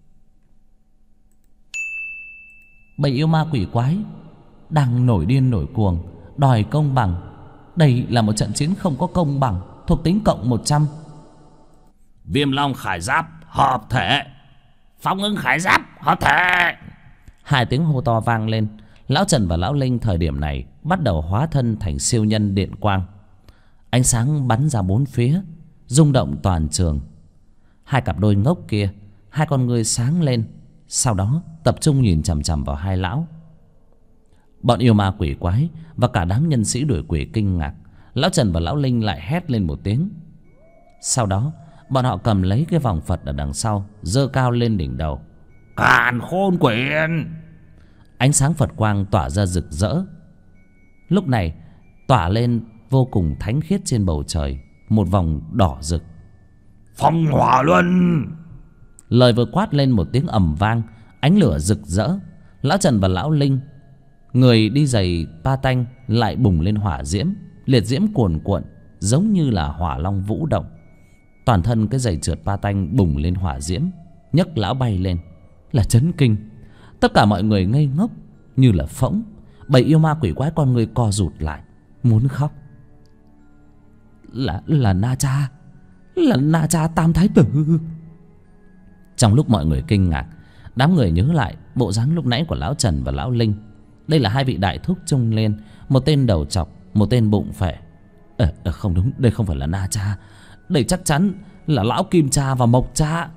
Bầy yêu ma quỷ quái đang nổi điên nổi cuồng, đòi công bằng. Đây là một trận chiến không có công bằng, thuộc tính cộng 100. Viêm Long Khải Giáp hợp thể, Phong Ưng Khải Giáp hợp thể. Hai tiếng hô to vang lên. Lão Trần và Lão Linh thời điểm này bắt đầu hóa thân thành siêu nhân điện quang. Ánh sáng bắn ra bốn phía, rung động toàn trường. Hai cặp đôi ngốc kia, hai con ngươi sáng lên, sau đó tập trung nhìn chằm chằm vào hai lão. Bọn yêu ma quỷ quái và cả đám nhân sĩ đuổi quỷ kinh ngạc. Lão Trần và Lão Linh lại hét lên một tiếng. Sau đó bọn họ cầm lấy cái vòng Phật ở đằng sau, giơ cao lên đỉnh đầu. Càn Khôn Quyển. Ánh sáng Phật quang tỏa ra rực rỡ. Lúc này tỏa lên vô cùng thánh khiết trên bầu trời, một vòng đỏ rực. Phong Hỏa Luân. Lời vừa quát lên một tiếng ầm vang, ánh lửa rực rỡ. Lão Trần và Lão Linh, người đi giày pa tanh, lại bùng lên hỏa diễm. Liệt diễm cuồn cuộn giống như là hỏa long vũ động. Toàn thân cái giày trượt pa tanh bùng lên hỏa diễm, nhấc lão bay lên. Là chấn kinh. Tất cả mọi người ngây ngốc như là phỗng. Bầy yêu ma quỷ quái con người co rụt lại, muốn khóc. Là Na Cha, là Na Cha Tam Thái Tử. Trong lúc mọi người kinh ngạc, đám người nhớ lại bộ dáng lúc nãy của Lão Trần và Lão Linh. Đây là hai vị đại thúc trung niên, một tên đầu trọc, một tên bụng phệ. Không đúng, đây không phải là Na Cha. Đây chắc chắn là Lão Kim Cha và Mộc Cha.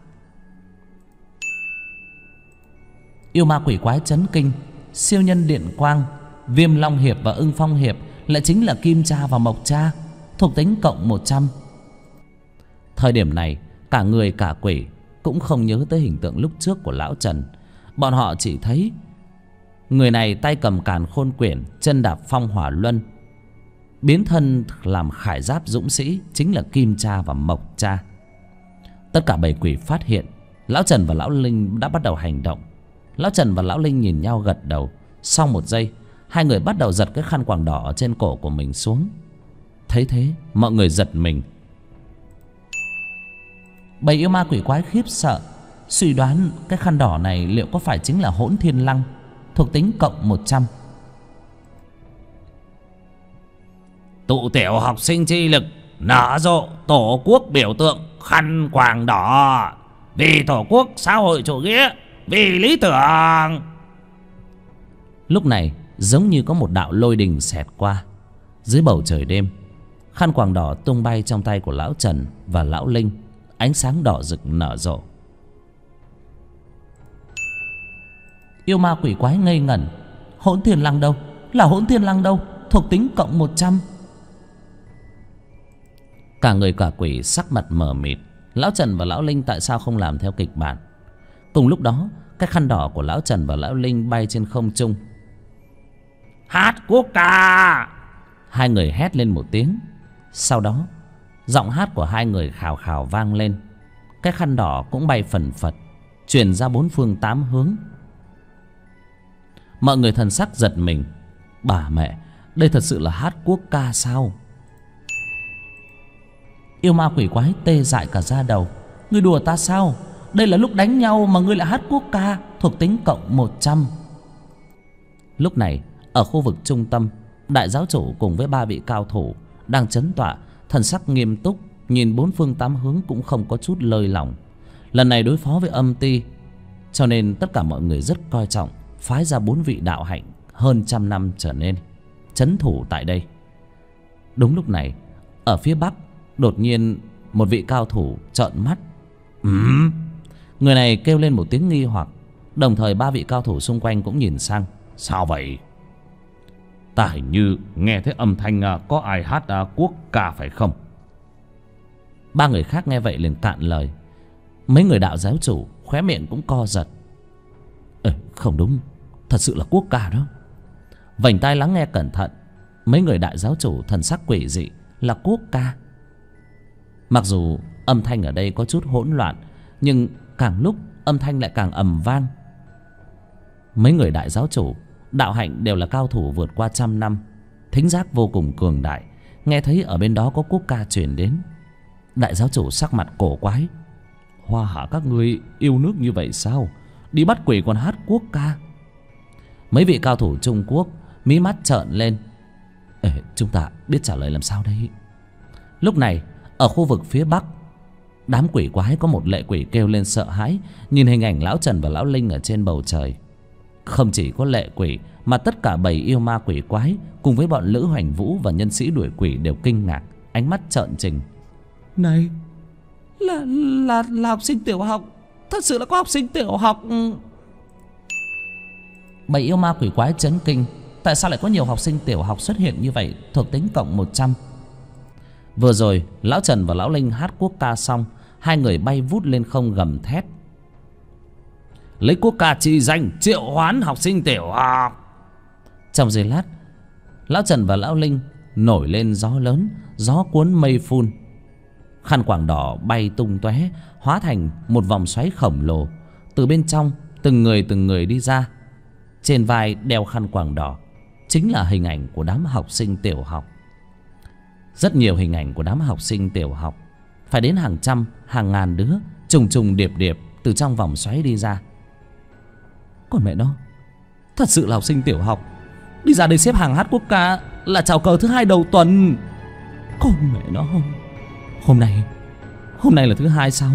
Yêu ma quỷ quái chấn kinh. Siêu nhân điện quang, Viêm Long Hiệp và Ưng Phong Hiệp lại chính là Kim Cha và Mộc Cha, thuộc tính cộng 100. Thời điểm này cả người cả quỷ cũng không nhớ tới hình tượng lúc trước của Lão Trần. Bọn họ chỉ thấy người này tay cầm Càn Khôn Quyển, chân đạp Phong Hỏa Luân, biến thân làm khải giáp dũng sĩ, chính là Kim Cha và Mộc Cha. Tất cả bầy quỷ phát hiện Lão Trần và Lão Linh đã bắt đầu hành động. Lão Trần và Lão Linh nhìn nhau gật đầu. Sau một giây, hai người bắt đầu giật cái khăn quàng đỏ ở trên cổ của mình xuống. Thấy thế mọi người giật mình. Bầy yêu ma quỷ quái khiếp sợ, suy đoán cái khăn đỏ này liệu có phải chính là Hỗn Thiên Lăng, thuộc tính cộng 100. Tụ tiểu học sinh chi lực, nở rộ tổ quốc biểu tượng khăn quàng đỏ. Vì tổ quốc xã hội chủ nghĩa, vì lý tưởng. Lúc này giống như có một đạo lôi đình xẹt qua. Dưới bầu trời đêm, khăn quàng đỏ tung bay trong tay của Lão Trần và Lão Linh, ánh sáng đỏ rực nở rộ. Yêu ma quỷ quái ngây ngẩn. Hỗn Thiên Lăng đâu? Là Hỗn Thiên Lăng đâu? Thuộc tính cộng 100. Cả người cả quỷ sắc mặt mờ mịt. Lão Trần và Lão Linh tại sao không làm theo kịch bản? Cùng lúc đó, cái khăn đỏ của Lão Trần và Lão Linh bay trên không trung. hát quốc ca. Hai người hét lên một tiếng. Sau đó giọng hát của hai người khào khào vang lên. Cái khăn đỏ cũng bay phần phật, truyền ra bốn phương tám hướng. Mọi người thần sắc giật mình. Bà mẹ, đây thật sự là hát quốc ca sao? Yêu ma quỷ quái tê dại cả da đầu. Ngươi đùa ta sao? Đây là lúc đánh nhau mà ngươi lại hát quốc ca, thuộc tính cộng 100. Lúc này ở khu vực trung tâm, đại giáo chủ cùng với 3 vị cao thủ đang trấn tọa, thần sắc nghiêm túc, nhìn bốn phương tám hướng cũng không có chút lơi lỏng. Lần này đối phó với âm ti, cho nên tất cả mọi người rất coi trọng, phái ra 4 vị đạo hạnh hơn 100 năm trở nên trấn thủ tại đây. Đúng lúc này, ở phía bắc đột nhiên một vị cao thủ trợn mắt. Người này kêu lên một tiếng nghi hoặc, đồng thời 3 vị cao thủ xung quanh cũng nhìn sang. Sao vậy? Ta hình như nghe thấy âm thanh có ai hát quốc ca phải không? 3 người khác nghe vậy liền cạn lời. Mấy người đạo giáo chủ khóe miệng cũng co giật. Không đúng, thật sự là quốc ca đó. Vành tai lắng nghe cẩn thận, mấy người đại giáo chủ thần sắc quỷ dị. Là quốc ca. Mặc dù âm thanh ở đây có chút hỗn loạn, nhưng càng lúc âm thanh lại càng ầm vang. Mấy người đại giáo chủ đạo hạnh đều là cao thủ vượt qua 100 năm, thính giác vô cùng cường đại, nghe thấy ở bên đó có quốc ca truyền đến. Đại giáo chủ sắc mặt cổ quái. Hoa hạ các ngươi yêu nước như vậy sao? Đi bắt quỷ còn hát quốc ca? Mấy vị cao thủ Trung Quốc mí mắt trợn lên. Chúng ta biết trả lời làm sao đây? Lúc này ở khu vực phía bắc, đám quỷ quái có một lệ quỷ kêu lên sợ hãi, nhìn hình ảnh lão Trần và lão Linh ở trên bầu trời. Không chỉ có lệ quỷ mà tất cả 7 yêu ma quỷ quái cùng với bọn Lữ Hoành Vũ và nhân sĩ đuổi quỷ đều kinh ngạc, ánh mắt trợn trừng. Này, là học sinh tiểu học, thật sự là có học sinh tiểu học. 7 yêu ma quỷ quái chấn kinh. Tại sao lại có nhiều học sinh tiểu học xuất hiện như vậy, thuộc tính cộng 100? Vừa rồi lão Trần và lão Linh hát quốc ca xong, hai người bay vút lên không gầm thét. Lấy quốc ca chỉ danh triệu hoán học sinh tiểu học. Trong giây lát, lão Trần và lão Linh nổi lên gió lớn, gió cuốn mây phun. Khăn quàng đỏ bay tung tóe, hóa thành một vòng xoáy khổng lồ. Từ bên trong từng người đi ra. Trên vai đeo khăn quàng đỏ chính là hình ảnh của đám học sinh tiểu học. Rất nhiều hình ảnh của đám học sinh tiểu học, phải đến hàng trăm, hàng ngàn đứa trùng trùng điệp điệp từ trong vòng xoáy đi ra. Còn mẹ nó, thật sự là học sinh tiểu học đi ra đây xếp hàng hát quốc ca là chào cờ thứ 2 đầu tuần. Còn mẹ nó, hôm nay là thứ 2 sao?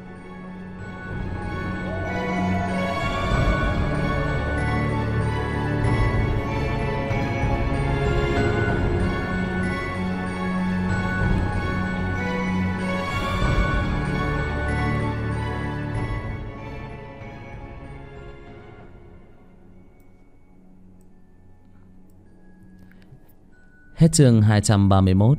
Hết chương 231.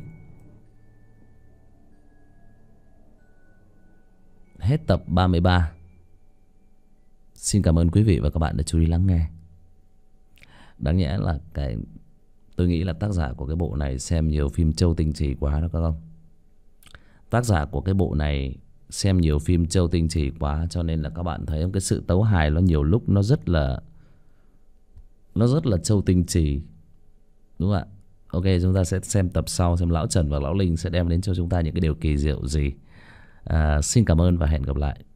Hết tập 33. Xin cảm ơn quý vị và các bạn đã chú ý lắng nghe. Đáng nhẽ là tôi nghĩ là tác giả của cái bộ này xem nhiều phim Châu Tinh Trì quá đó các ông. Tác giả của cái bộ này xem nhiều phim Châu Tinh Trì quá, cho nên là các bạn thấy cái sự tấu hài nó nhiều lúc nó rất là Châu Tinh Trì, đúng không ạ? Ok, chúng ta sẽ xem tập sau, xem lão Trần và lão Linh sẽ đem đến cho chúng ta những cái điều kỳ diệu gì. Xin cảm ơn và hẹn gặp lại.